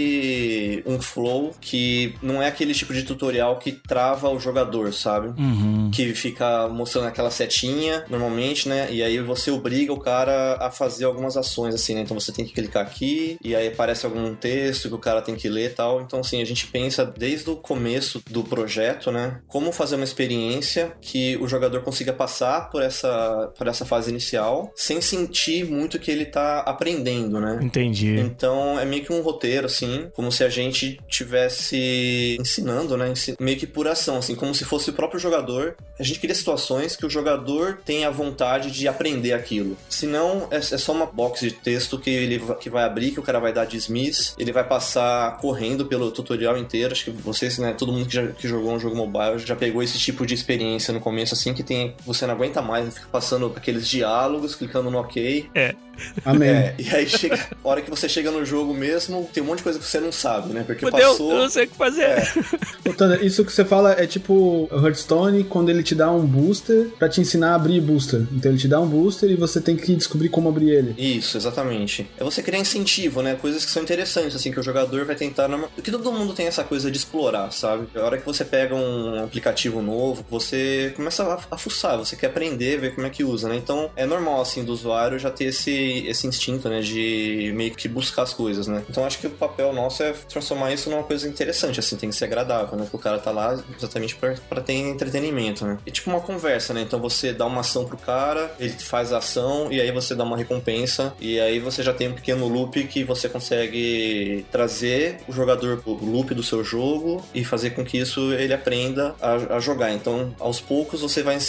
Speaker 5: sempre um flow que não é aquele tipo de tutorial que trava o jogador, sabe? Que fica mostrando aquela setinha, normalmente, né? E aí você obriga o cara a fazer algumas ações, assim, né? Então você tem que clicar aqui, e aí aparece algum texto que o cara tem que ler e tal. Então, assim, a gente pensa desde o começo do projeto, né? Como fazer uma experiência que o jogador consiga passar por essa fase inicial sem sentir muito que ele tá aprendendo, né?
Speaker 2: Entendi.
Speaker 5: Então, é meio que um roteiro, assim, como se a gente tivesse ensinando, né? Meio que por ação, assim, como se fosse o próprio jogador. A gente cria situações que o jogador tenha vontade de aprender aquilo. Senão, é só uma box de texto que vai abrir, que o cara vai dar dismiss, ele vai passar correndo pelo tutorial inteiro. Acho que vocês, né, todo mundo que jogou um jogo mobile já pegou esse tipo de experiência no começo, assim, que você não aguenta mais, né? Fica passando aqueles diálogos, clicando no OK.
Speaker 4: Amém.
Speaker 5: E aí a hora que você chega no jogo mesmo, tem um monte de coisa que você não sabe, né? Porque
Speaker 2: Fudeu,
Speaker 5: passou...
Speaker 2: eu não sei o que fazer.
Speaker 4: Ô, Thunder, isso que você fala é tipo o Hearthstone, quando ele te dá um booster pra te ensinar a abrir booster. Então ele te dá um booster e você tem que descobrir como abrir ele.
Speaker 5: Isso, exatamente. É você criar incentivo, né? Coisas que são interessantes, assim, que o jogador vai tentar... Porque todo mundo tem essa coisa de explorar, sabe? A hora que você pega um aplicativo novo, você começa a fuçar, você quer aprender, ver como é que usa, né? Então é normal, assim, do usuário já ter esse instinto, né? De meio que buscar as coisas, né? Então acho que o papel nosso é transformar isso numa coisa interessante, assim, tem que ser agradável, né? Porque o cara tá lá exatamente pra ter entretenimento, né? É tipo uma conversa, né? Então você dá uma ação pro cara, ele faz a ação e aí você dá uma recompensa e aí você já tem um pequeno loop que você consegue trazer o jogador pro loop do seu jogo e fazer com que isso ele aprenda a jogar. Então, aos poucos você vai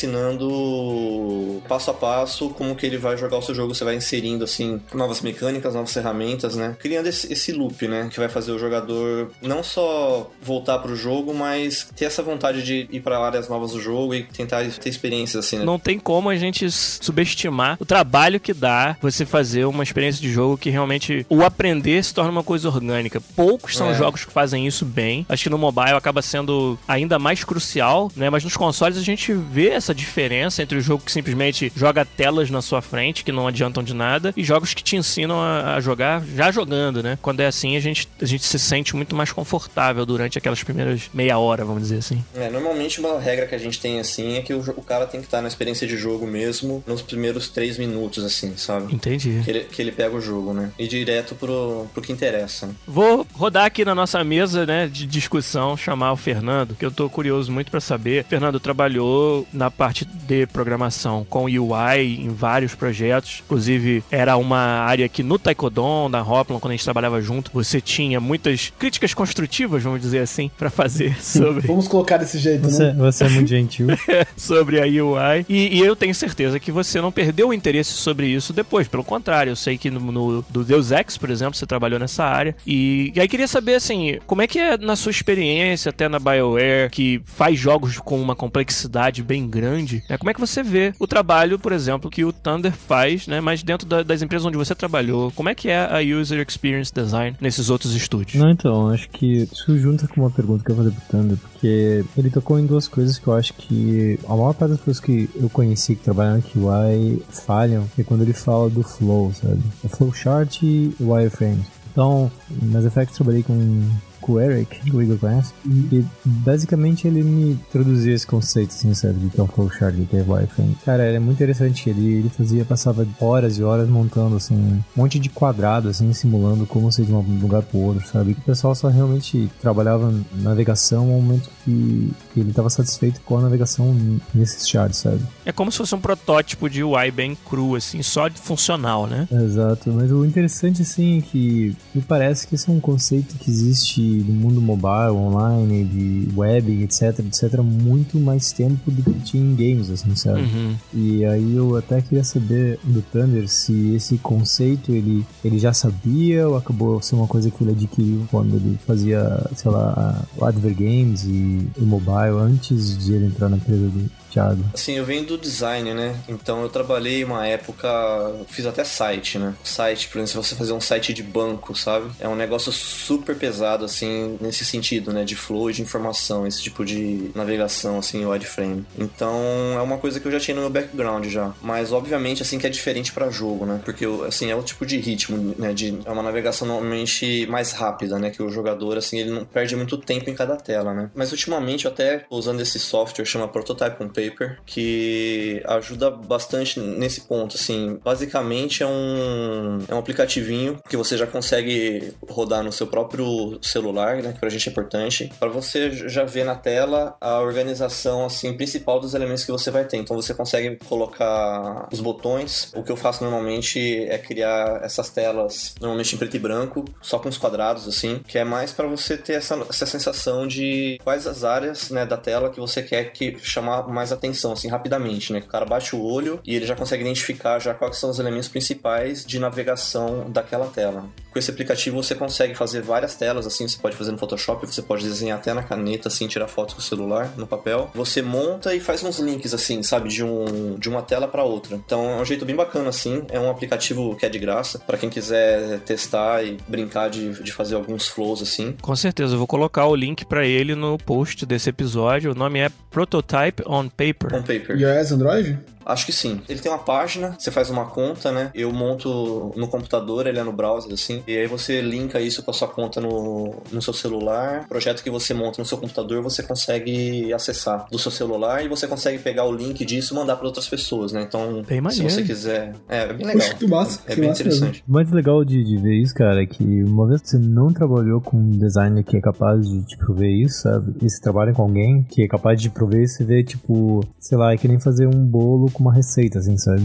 Speaker 5: ensinando passo a passo como que ele vai jogar o seu jogo, você vai inserindo, assim, novas mecânicas, novas ferramentas, né? Criando esse loop, né? Que vai fazer o jogador não só voltar pro jogo, mas ter essa vontade de ir pra áreas novas do jogo e tentar ter experiências, assim, né?
Speaker 2: Não tem como a gente subestimar o trabalho que dá você fazer uma experiência de jogo que realmente o aprender se torna uma coisa orgânica. Poucos são jogos que fazem isso bem. Acho que no mobile acaba sendo ainda mais crucial, né? Mas nos consoles a gente vê essa diferença entre o jogo que simplesmente joga telas na sua frente, que não adiantam de nada, e jogos que te ensinam a jogar já jogando, né? Quando é assim, a gente se sente muito mais confortável durante aquelas primeiras meia hora, vamos dizer assim.
Speaker 5: Normalmente uma regra que a gente tem, assim, é que o cara tem que estar na experiência de jogo mesmo nos primeiros 3 minutos, assim, sabe?
Speaker 2: Entendi.
Speaker 5: Que ele pega o jogo, né? E direto pro que interessa.
Speaker 2: Vou rodar aqui na nossa mesa, né, de discussão, chamar o Fernando, que eu tô curioso muito pra saber. Fernando trabalhou na parte de programação com UI em vários projetos. Inclusive, era uma área que no Taekwondo, na Hoplon, quando a gente trabalhava junto, você tinha muitas críticas construtivas, vamos dizer assim, pra fazer sobre...
Speaker 4: Vamos colocar desse jeito, né?
Speaker 3: Você é muito gentil.
Speaker 2: sobre a UI. E eu tenho certeza que você não perdeu o interesse sobre isso depois. Pelo contrário, eu sei que do Deus Ex, por exemplo, você trabalhou nessa área. E aí queria saber, assim, como é que é na sua experiência, até na BioWare, que faz jogos com uma complexidade bem grande, né? Como é que você vê o trabalho, por exemplo, que o Thunder faz, né? Mas dentro das empresas onde você trabalhou, como é que é a User Experience Design nesses outros estúdios?
Speaker 3: Não, então, acho que isso junta com uma pergunta que eu vou fazer pro Thunder, porque ele tocou em duas coisas que eu acho que a maior parte das pessoas que eu conheci que trabalham no QI falham, é quando ele fala do flow, sabe? O flowchart e o wireframes. Então, Mass Effect trabalhei com o Eric, que o Igor conhece, e basicamente ele me introduziu esse conceito, assim, sabe, de ter um flowchart, de ter wireframe. Cara, era muito interessante, ele passava horas e horas montando, assim, um monte de quadrado, assim, simulando como ser de um lugar pro outro, sabe, e o pessoal só realmente trabalhava navegação no momento que ele estava satisfeito com a navegação nesses charts, sabe.
Speaker 2: É como se fosse um protótipo de UI bem cru, assim, só de funcional, né?
Speaker 3: Exato, mas o interessante, assim, é que me parece que esse é um conceito que existe do mundo mobile, online, de web, etc, há muito mais tempo do que tinha em games, assim, sabe?
Speaker 2: Uhum.
Speaker 3: E aí eu até queria saber do Thunder se esse conceito ele já sabia ou acabou sendo uma coisa que ele adquiriu quando ele fazia, sei lá, o Adver Games e o mobile antes de ele entrar na empresa do Thiago.
Speaker 5: Assim, eu venho do design, né? Então eu trabalhei uma época, fiz até site, né? Site, por exemplo, se você fazer um site de banco, sabe? É um negócio super pesado, assim, nesse sentido, né? De flow, de informação, esse tipo de navegação, assim, o wireframe. Então é uma coisa que eu já tinha no meu background já. Mas obviamente, assim, que é diferente pra jogo, né? Porque, assim, é o tipo de ritmo, né? É uma navegação normalmente mais rápida, né? Que o jogador, assim, ele não perde muito tempo em cada tela, né? Mas ultimamente eu até tô usando esse software, chama Prototype on Paper, que ajuda bastante nesse ponto, assim. Basicamente é um aplicativinho que você já consegue rodar no seu próprio celular, né, que pra gente é importante, para você já ver na tela a organização, assim, principal dos elementos que você vai ter. Então você consegue colocar os botões. O que eu faço normalmente é criar essas telas, normalmente em preto e branco, só com os quadrados, assim, que é mais para você ter essa sensação de quais as áreas, né, da tela que você quer que chamar mais atenção, assim, rapidamente, né? Que o cara bate o olho e ele já consegue identificar já quais são os elementos principais de navegação daquela tela. Com esse aplicativo você consegue fazer várias telas, assim, você você pode fazer no Photoshop, você pode desenhar até na caneta, assim, tirar foto com o celular, no papel. Você monta e faz uns links, assim, sabe, de uma tela pra outra. Então é um jeito bem bacana, assim. É um aplicativo que é de graça, pra quem quiser testar e brincar de fazer alguns flows, assim.
Speaker 2: Com certeza, eu vou colocar o link pra ele no post desse episódio. O nome é Prototype on Paper.
Speaker 5: On Paper.
Speaker 4: iOS, Android?
Speaker 5: Acho que sim. Ele tem uma página, você faz uma conta, né? Eu monto no computador, ele é no browser, assim. E aí você linka isso com a sua conta no seu celular. O projeto que você monta no seu computador, você consegue acessar do seu celular e você consegue pegar o link disso e mandar para outras pessoas, né? Então, se você quiser... É bem legal.
Speaker 4: Poxa, que massa.
Speaker 5: É bem interessante.
Speaker 3: O mais legal de ver isso, cara, é que uma vez que você não trabalhou com um designer que é capaz de te prover isso, sabe? E você trabalha com alguém que é capaz de prover isso, você vê, tipo, sei lá, é que nem fazer um bolo com uma receita, assim, sabe?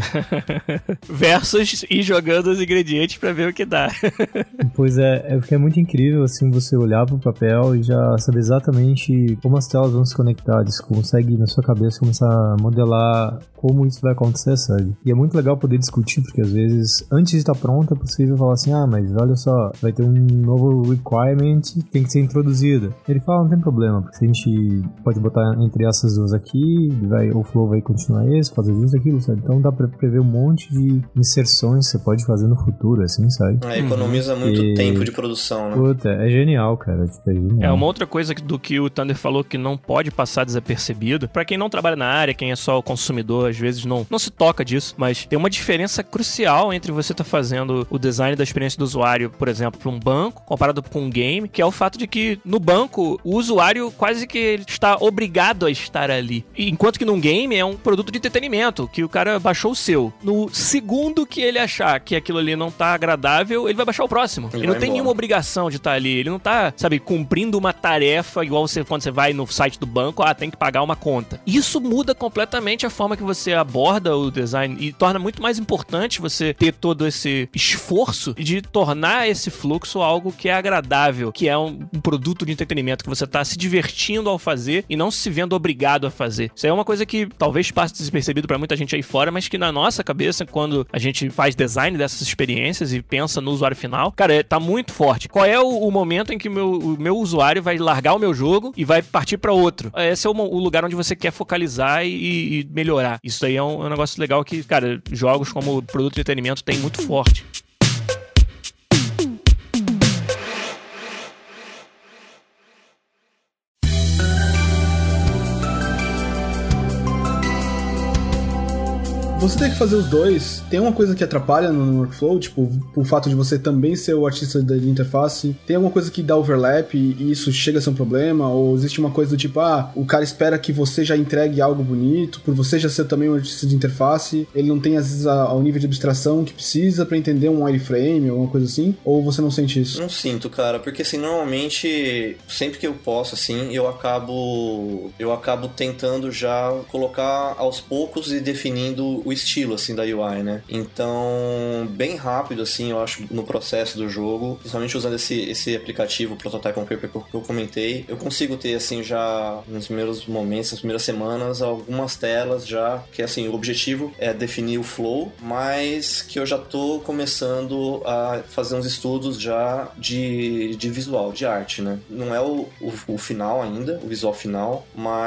Speaker 2: Versus ir jogando os ingredientes pra ver o que dá.
Speaker 3: Pois é porque é muito incrível, assim, você olhar pro papel e já saber exatamente como as telas vão se conectar. Você consegue, na sua cabeça, começar a modelar como isso vai acontecer, sabe? E é muito legal poder discutir, porque às vezes, antes de estar pronto, é possível falar assim, mas olha só, vai ter um novo requirement que tem que ser introduzido. Ele fala, não tem problema, porque a gente pode botar entre essas duas aqui, o flow vai continuar esse, fazer isso, aquilo, sabe? Então dá pra prever um monte de inserções que você pode fazer no futuro, assim, sabe?
Speaker 5: Economiza muito tempo de produção, né?
Speaker 3: Puta, é genial, cara. Tipo, é genial.
Speaker 2: É uma outra coisa do que o Thunder falou que não pode passar desapercebido. Pra quem não trabalha na área, quem é só o consumidor, às vezes não se toca disso, mas tem uma diferença crucial entre você tá fazendo o design da experiência do usuário, por exemplo, para um banco, comparado com um game, que é o fato de que no banco, o usuário quase que ele está obrigado a estar ali. Enquanto que num game é um produto de entretenimento, que o cara baixou o seu. No segundo que ele achar que aquilo ali não tá agradável, ele vai baixar o próximo. Ele não tem nenhuma obrigação de estar ali. Ele não tá, sabe, cumprindo uma tarefa igual quando você vai no site do banco, tem que pagar uma conta. Isso muda completamente a forma que você aborda o design e torna muito mais importante você ter todo esse esforço de tornar esse fluxo algo que é agradável, que é um produto de entretenimento que você tá se divertindo ao fazer e não se vendo obrigado a fazer. Isso aí é uma coisa que talvez passe despercebido pra muita gente aí fora, mas que na nossa cabeça, quando a gente faz design dessas experiências e pensa no usuário final, cara, tá muito forte. Qual é o momento em que o meu usuário vai largar o meu jogo e vai partir pra outro? Esse é o lugar onde você quer focalizar e melhorar. Isso aí é um negócio legal que, cara, jogos como produto de entretenimento tem muito forte.
Speaker 4: Você tem que fazer os dois. Tem uma coisa que atrapalha no workflow, tipo, o fato de você também ser o artista da interface. Tem alguma coisa que dá overlap e isso chega a ser um problema? Ou existe uma coisa do tipo, o cara espera que você já entregue algo bonito, por você já ser também um artista de interface, ele não tem, às vezes, o nível de abstração que precisa pra entender um wireframe ou alguma coisa assim? Ou você não sente isso?
Speaker 5: Não sinto, cara, porque assim, normalmente, sempre que eu posso, assim, eu acabo tentando já colocar aos poucos e definindo o estilo, assim, da UI, né? Então, bem rápido, assim, eu acho, no processo do jogo, principalmente usando esse aplicativo Prototype on Paper que eu comentei, eu consigo ter, assim, já nos primeiros momentos, nas primeiras semanas, algumas telas já, que, assim, o objetivo é definir o flow, mas que eu já tô começando a fazer uns estudos já de visual, de arte, né? Não é o final ainda, o visual final,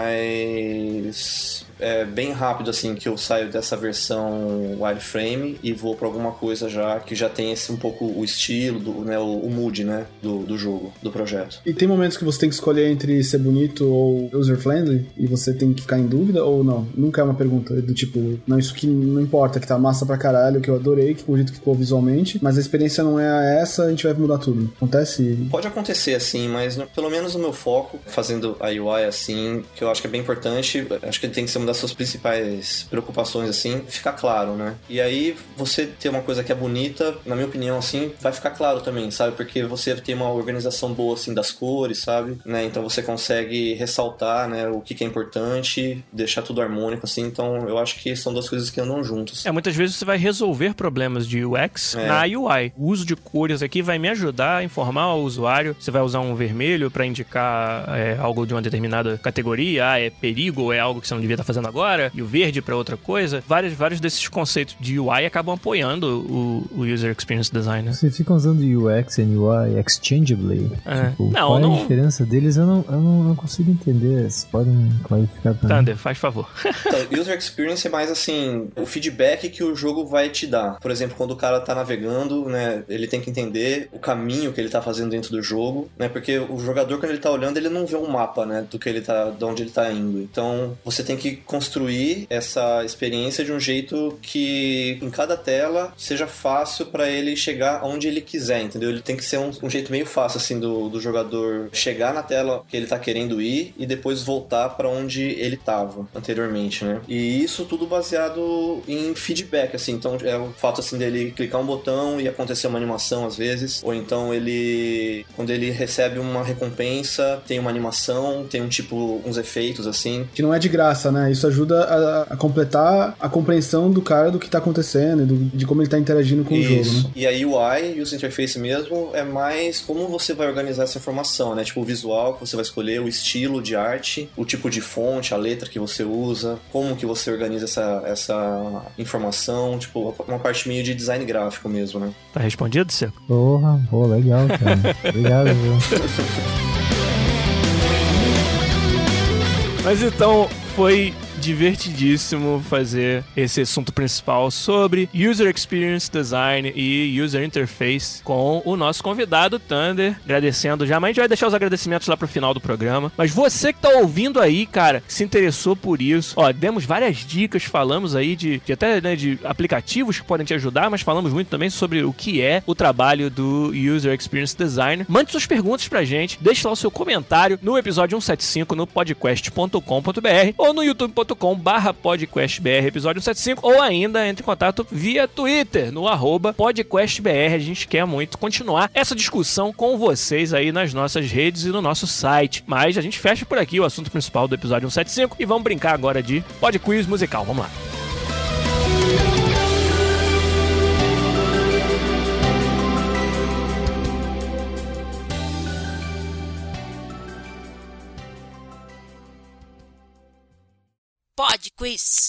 Speaker 5: mas é bem rápido, assim, que eu saio dessa versão wireframe e vou pra alguma coisa já que já tem um pouco o estilo, né, o mood, né, do jogo, do projeto.
Speaker 4: E tem momentos que você tem que escolher entre ser bonito ou user-friendly e você tem que ficar em dúvida ou não? Nunca é uma pergunta do tipo, não, isso que não importa, que tá massa pra caralho, que eu adorei, que o jeito que ficou visualmente, mas a experiência não é essa, a gente vai mudar tudo. Acontece?
Speaker 5: Pode acontecer, assim, mas pelo menos o meu foco, fazendo a UI assim, que eu acho que é bem importante, acho que tem que ser uma das suas principais preocupações, assim, ficar claro, né? E aí, você ter uma coisa que é bonita, na minha opinião, assim, vai ficar claro também, sabe? Porque você tem uma organização boa, assim, das cores, sabe? Né? Então você consegue ressaltar, né, o que é importante, deixar tudo harmônico, assim. Então eu acho que são duas coisas que andam juntas.
Speaker 2: Muitas vezes você vai resolver problemas de UX na UI. O uso de cores aqui vai me ajudar a informar o usuário. Você vai usar um vermelho para indicar algo de uma determinada categoria. É perigo, ou é algo que você não devia estar fazendo agora. E o verde para outra coisa. Várias vários desses conceitos de UI acabam apoiando o User Experience Design, né?
Speaker 3: Vocês ficam usando UX e UI exchangeably. Tipo, qual é a diferença deles? Eu não consigo entender. Vocês podem clarificar pra mim?
Speaker 2: Thunder, faz favor.
Speaker 5: Então, User Experience é mais assim, o feedback que o jogo vai te dar. Por exemplo, quando o cara tá navegando, né, ele tem que entender o caminho que ele tá fazendo dentro do jogo, né, porque o jogador, quando ele tá olhando, ele não vê um mapa, né, de onde ele tá indo. Então, você tem que construir essa experiência de um jeito que em cada tela seja fácil pra ele chegar onde ele quiser, entendeu? Ele tem que ser um jeito meio fácil, assim, do jogador chegar na tela que ele tá querendo ir e depois voltar pra onde ele tava anteriormente, né? E isso tudo baseado em feedback, assim. Então, é o fato, assim, dele clicar um botão e acontecer uma animação, às vezes. Ou então, quando ele recebe uma recompensa, tem uma animação, tem uns efeitos, assim.
Speaker 4: Que não é de graça, né? Isso ajuda a completar a compreensão do cara do que tá acontecendo e de como ele tá interagindo com o jogo, né?
Speaker 5: E aí, o UI, User Interface mesmo, é mais como você vai organizar essa informação, né? Tipo, o visual que você vai escolher, o estilo de arte, o tipo de fonte, a letra que você usa, como que você organiza essa informação, tipo, uma parte meio de design gráfico mesmo, né?
Speaker 2: Tá respondido, Seco?
Speaker 3: Porra, legal, cara. Obrigado, viu?
Speaker 2: Mas então, foi divertidíssimo fazer esse assunto principal sobre User Experience Design e User Interface com o nosso convidado, Thunder. Agradecendo já, mas a gente vai deixar os agradecimentos lá pro final do programa. Mas você que tá ouvindo aí, cara, que se interessou por isso, ó, demos várias dicas, falamos aí de até, né, de aplicativos que podem te ajudar, mas falamos muito também sobre o que é o trabalho do User Experience Designer. Mande suas perguntas pra gente, deixe lá o seu comentário no episódio 175 no podcast.com.br ou no youtube.com/podcastbr episódio 175, ou ainda entre em contato via Twitter no @podcastbr. A gente quer muito continuar essa discussão com vocês aí nas nossas redes e no nosso site. Mas a gente fecha por aqui o assunto principal do episódio 175 e vamos brincar agora de Pod Quiz musical. Vamos lá.
Speaker 1: Pod Quiz.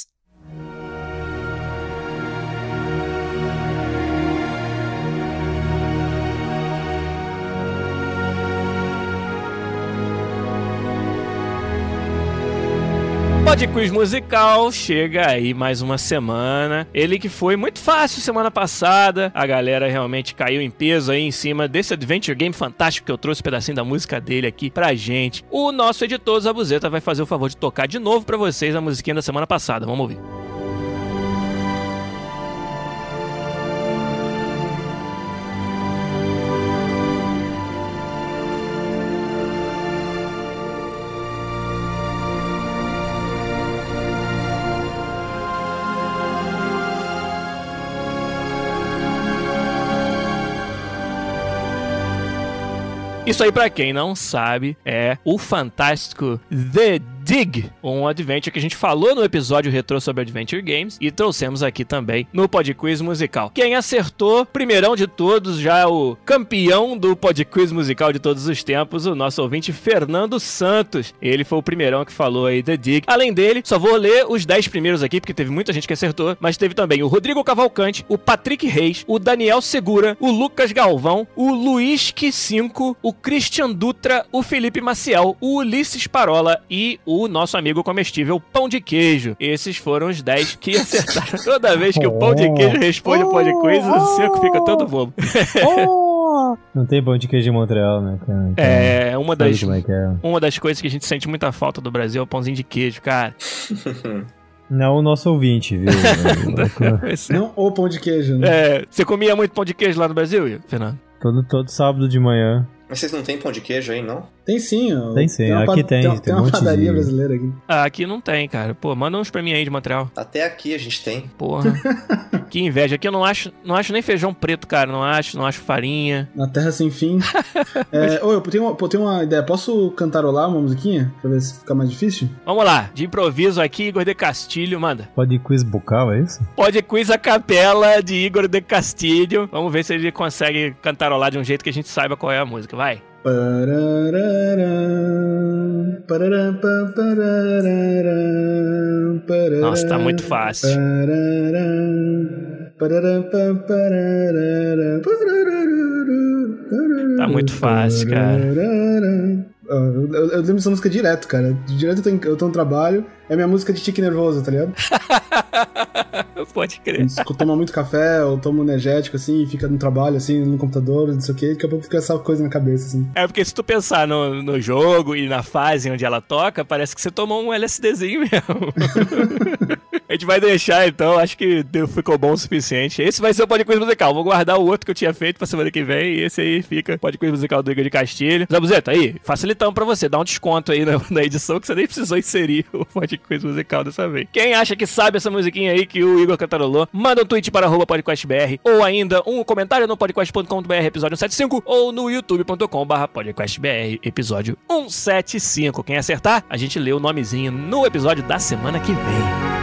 Speaker 2: Pod Quiz musical, chega aí mais uma semana. Ele que foi muito fácil semana passada. A galera realmente caiu em peso aí em cima desse adventure game fantástico que eu trouxe um pedacinho da música dele aqui pra gente. O nosso editor Zabuzeta vai fazer o favor de tocar de novo pra vocês a musiquinha da semana passada. Vamos ouvir. Isso aí, pra quem não sabe, é o fantástico The Dig, um adventure que a gente falou no episódio retrô sobre Adventure Games e trouxemos aqui também no Pod Quiz musical. Quem acertou, primeirão de todos, já o campeão do Pod Quiz musical de todos os tempos, o nosso ouvinte Fernando Santos. Ele foi o primeirão que falou aí The Dig. Além dele, só vou ler os 10 primeiros aqui, porque teve muita gente que acertou, mas teve também o Rodrigo Cavalcante, o Patrick Reis, o Daniel Segura, o Lucas Galvão, o Luiz Q5, o Christian Dutra, o Felipe Maciel, o Ulisses Parola e o nosso amigo comestível Pão de Queijo. Esses foram os 10 que acertaram. Toda vez que o Pão de Queijo responde o Pod Quiz, o Seco fica todo bobo.
Speaker 3: Não tem pão de queijo em Montreal, né, cara?
Speaker 2: É, uma das coisas que a gente sente muita falta do Brasil é o pãozinho de queijo, cara.
Speaker 3: Não o nosso ouvinte, viu?
Speaker 4: Não o pão de queijo, né?
Speaker 2: É, você comia muito pão de queijo lá no Brasil, Fernando?
Speaker 3: Todo sábado de manhã.
Speaker 5: Mas vocês não tem pão de queijo aí, não?
Speaker 4: Tem sim, ó.
Speaker 3: Tem sim, aqui tem.
Speaker 4: Tem uma padaria brasileira aqui.
Speaker 2: Ah, aqui não tem, cara. Pô, manda uns pra mim aí de Montreal.
Speaker 5: Até aqui a gente tem.
Speaker 2: Porra. Que inveja. Aqui eu não acho nem feijão preto, cara. Não acho farinha.
Speaker 4: Na terra sem fim. Eu tenho uma ideia. Posso cantarolar uma musiquinha? Pra ver se fica mais difícil?
Speaker 2: Vamos lá. De improviso aqui, Igor de Castilho, manda.
Speaker 3: Pod Quiz bucal, é isso?
Speaker 2: Pod Quiz a capela de Igor de Castilho. Vamos ver se ele consegue cantarolar de um jeito que a gente saiba qual é a música. Vai.
Speaker 4: Pararara.
Speaker 2: Nossa, tá muito fácil. Tá muito fácil, cara.
Speaker 4: Eu lembro dessa música direto, cara. Direto eu tô no trabalho. É minha música de tique nervoso, tá ligado?
Speaker 2: Pode crer.
Speaker 4: Eu tomo muito café, ou tomo energético, assim, e fica no trabalho, assim, no computador, não sei o quê, daqui a pouco fica essa coisa na cabeça, assim.
Speaker 2: É porque se tu pensar no jogo e na fase onde ela toca, parece que você tomou um LSDzinho mesmo. A gente vai deixar, então, acho que ficou bom o suficiente. Esse vai ser o Podcast Musical. Vou guardar o outro que eu tinha feito pra semana que vem, e esse aí fica Podcast Musical do Igor de Castilho. Zabuzeta, aí, facilitamos pra você, dá um desconto aí na edição, que você nem precisou inserir o Podcast Musical dessa vez. Quem acha que sabe essa musiquinha aí que o Igor cantarolou, manda um tweet para @podcastbr, ou ainda um comentário no podcast.com.br episódio 175, ou no youtube.com/podcastbr episódio 175. Quem acertar, a gente lê o nomezinho no episódio da semana que vem.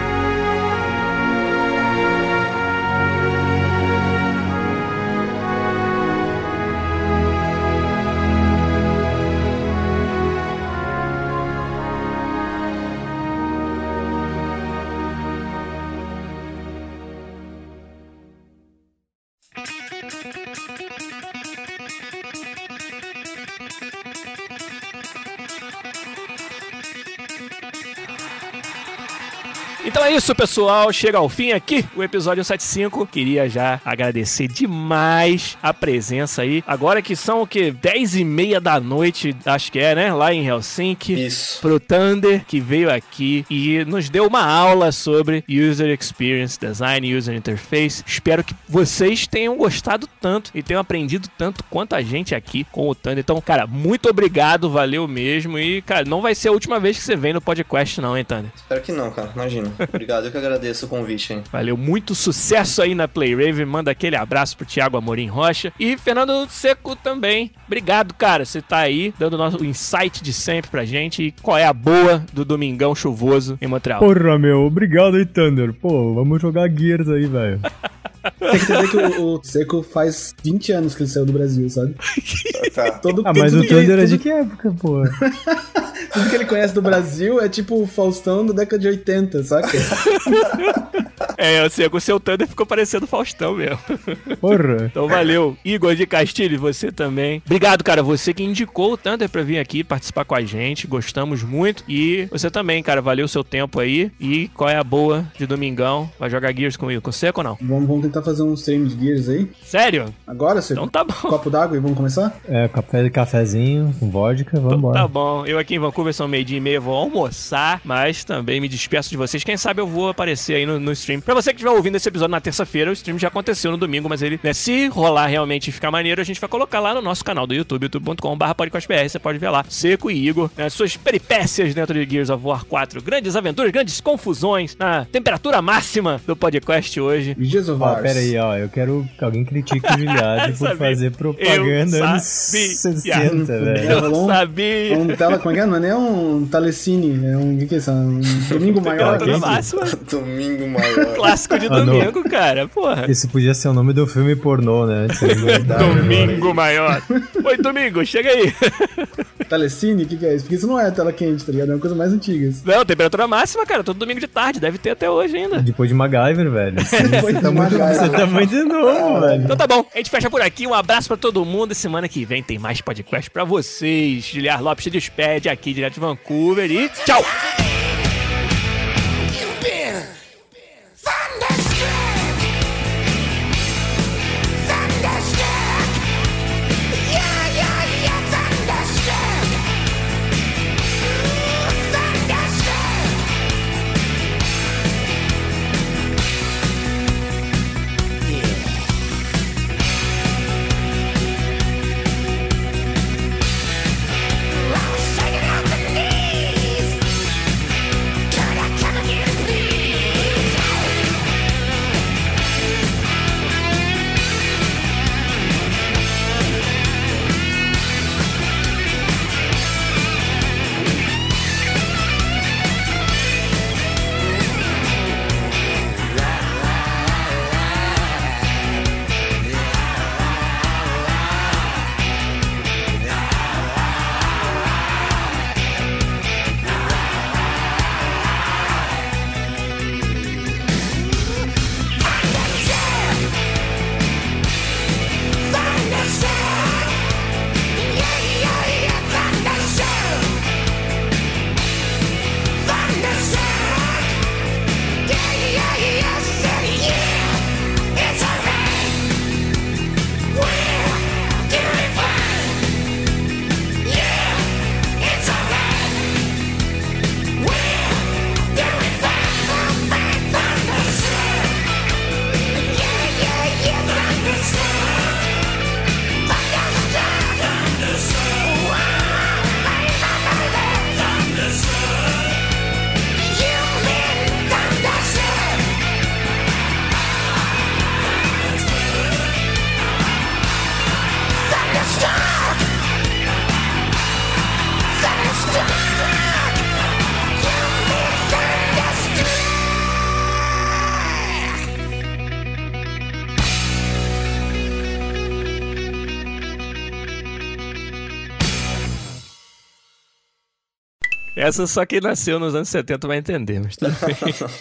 Speaker 2: Então é isso, pessoal. Chega ao fim aqui o episódio 75. Queria já agradecer demais a presença aí. Agora que são o quê? 10h30 da noite, acho que é, né? Lá em Helsinki.
Speaker 5: Isso.
Speaker 2: Pro Thunder, que veio aqui e nos deu uma aula sobre User Experience Design, User Interface. Espero que vocês tenham gostado tanto e tenham aprendido tanto quanto a gente aqui com o Thunder. Então, cara, muito obrigado, valeu mesmo. E, cara, não vai ser a última vez que você vem no podcast não, hein, Thunder?
Speaker 5: Espero que não, cara. Imagina. Obrigado, eu que agradeço o convite, hein?
Speaker 2: Valeu, muito sucesso aí na Playrave. Manda aquele abraço pro Thiago Amorim Rocha. E Fernando Seco também. Obrigado, cara. Você tá aí dando nosso insight de sempre pra gente. E qual é a boa do domingão chuvoso em Montreal?
Speaker 3: Porra, meu. Obrigado aí, Thunder. Pô, vamos jogar Gears aí, velho.
Speaker 4: Tem que entender que o Seco faz 20 anos que ele saiu do Brasil, sabe?
Speaker 5: Tá.
Speaker 3: Mas o Thunder é de que época, pô?
Speaker 4: Tudo que ele conhece do Brasil é tipo o Faustão da década de 80, saca?
Speaker 2: É, o seu Thunder ficou parecendo Faustão mesmo.
Speaker 3: Porra.
Speaker 2: Então valeu. Igor de Castilho, você também. Obrigado, cara. Você que indicou o Thunder pra vir aqui participar com a gente. Gostamos muito. E você também, cara. Valeu o seu tempo aí. E qual é a boa de domingão? Vai jogar Gears comigo? Com Seco ou não?
Speaker 4: Vamos tentar fazer um stream de Gears aí.
Speaker 2: Sério?
Speaker 4: Agora, Seco?
Speaker 2: Então tá bom.
Speaker 4: Copo d'água e vamos começar?
Speaker 3: É, cafezinho com vodka, vamos embora.
Speaker 2: Tá bom. Eu aqui em Vancouver são 12:30, vou almoçar, mas também me despeço de vocês. Quem sabe eu vou aparecer aí no stream. Pra você que estiver ouvindo esse episódio na terça-feira, o stream já aconteceu no domingo, mas ele, né, se rolar realmente e ficar maneiro, a gente vai colocar lá no nosso canal do YouTube, youtube.com/podcastbr. Você pode ver lá, Seco e Igor, né, suas peripécias dentro de Gears of War 4. Grandes aventuras, grandes confusões na temperatura máxima do podcast hoje.
Speaker 4: Gears of War.
Speaker 3: Pera aí, ó, eu quero que alguém critique o Giliad por fazer propaganda anos 60, velho.
Speaker 2: Eu sabia.
Speaker 4: Como é que é? Não é nem um Telecine, é um... O que é isso? Um Domingo Maior?
Speaker 5: Domingo Maior.
Speaker 2: Clássico de domingo, cara, porra.
Speaker 3: Esse podia ser o nome do filme pornô, né?
Speaker 2: Domingo Maior. Oi, Domingo, chega aí.
Speaker 4: Telecine? O que é isso? Porque isso não é tela quente, tá ligado? É uma coisa mais antiga. Isso.
Speaker 2: Não, temperatura máxima, cara, todo domingo de tarde, deve ter até hoje ainda.
Speaker 3: Depois de MacGyver, velho.
Speaker 4: Depois de MacGyver.
Speaker 3: Você tá muito de novo, velho.
Speaker 2: Então tá bom, a gente fecha por aqui, um abraço pra todo mundo e semana que vem tem mais podcast pra vocês. Giliar Lopes se despede aqui direto de Vancouver e tchau! Essa só quem nasceu nos anos 70 vai entender, mas tudo bem.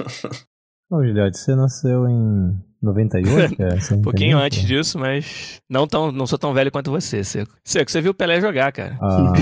Speaker 3: Ô, Gilhote, você nasceu em 98?
Speaker 2: Um pouquinho antes disso, mas não sou tão velho quanto você, Seco. Seco, você viu o Pelé jogar, cara.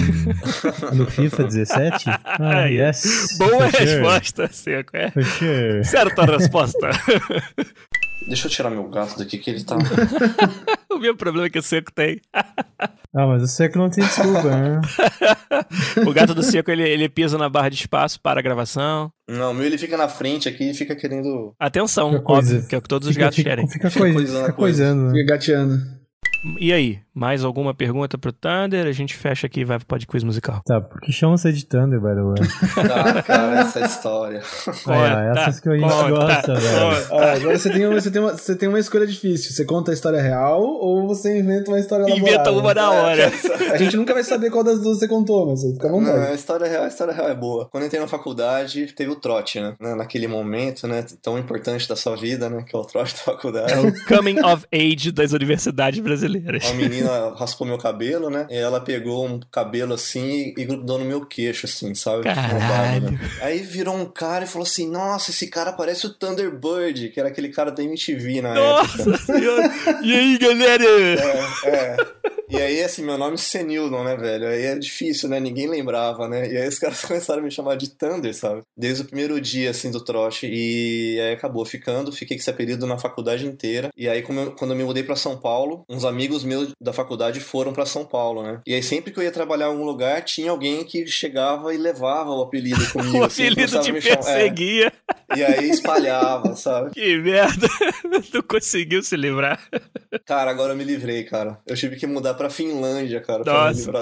Speaker 3: No FIFA 17? Yes.
Speaker 2: Boa resposta, Seco.
Speaker 3: Sure.
Speaker 2: Certa resposta.
Speaker 5: Deixa eu tirar meu gato daqui que ele tá...
Speaker 2: O mesmo problema que o Seco tem.
Speaker 3: Mas o Seco não tem desculpa, né?
Speaker 2: O gato do Seco, ele pisa na barra de espaço para a gravação.
Speaker 5: Não, o meu ele fica na frente aqui e fica querendo...
Speaker 2: Atenção, óbvio, que é o que todos os gatos querem.
Speaker 3: Fica coisando.
Speaker 4: Fica gateando.
Speaker 2: E aí, mais alguma pergunta pro Thunder? A gente fecha aqui e vai pro pod quiz musical.
Speaker 3: Tá, porque chama você de Thunder, by the way.
Speaker 5: Tá, cara, essa história.
Speaker 3: Essas que a gente gosta, velho.
Speaker 4: Agora você tem uma escolha difícil. Você conta a história real ou você inventa uma história elaborada?
Speaker 2: Inventa uma da hora.
Speaker 4: A gente nunca vai saber qual das duas você contou, mas fica à vontade.
Speaker 5: Não, a história real é boa. Quando eu entrei na faculdade, teve o trote, né? Naquele momento, né? Tão importante da sua vida, né? Que é o trote da faculdade.
Speaker 2: É o coming of age das universidades brasileiras.
Speaker 5: A menina raspou meu cabelo, né? E ela pegou um cabelo assim e grudou no meu queixo, assim, sabe?
Speaker 2: Caralho.
Speaker 5: Aí virou um cara e falou assim: nossa, esse cara parece o Thunderbird, que era aquele cara da MTV na época.
Speaker 2: Nossa senhora! E aí, galera?
Speaker 5: E aí, assim, meu nome é Senildon, né, velho? Aí é difícil, né? Ninguém lembrava, né? E aí os caras começaram a me chamar de Thunder, sabe? Desde o primeiro dia, assim, do trote. E aí acabou ficando. Fiquei com esse apelido na faculdade inteira. E aí, quando eu me mudei pra São Paulo, uns amigos meus da faculdade foram pra São Paulo, né? E aí, sempre que eu ia trabalhar em algum lugar, tinha alguém que chegava e levava o apelido comigo.
Speaker 2: O apelido te perseguia.
Speaker 5: E aí espalhava, sabe?
Speaker 2: Que merda. Tu conseguiu se livrar.
Speaker 5: Cara, agora eu me livrei, cara. Eu tive que mudar pra Finlândia, cara.
Speaker 2: Nossa.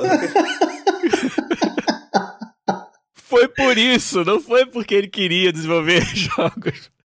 Speaker 2: Foi por isso, não foi porque ele queria desenvolver jogos.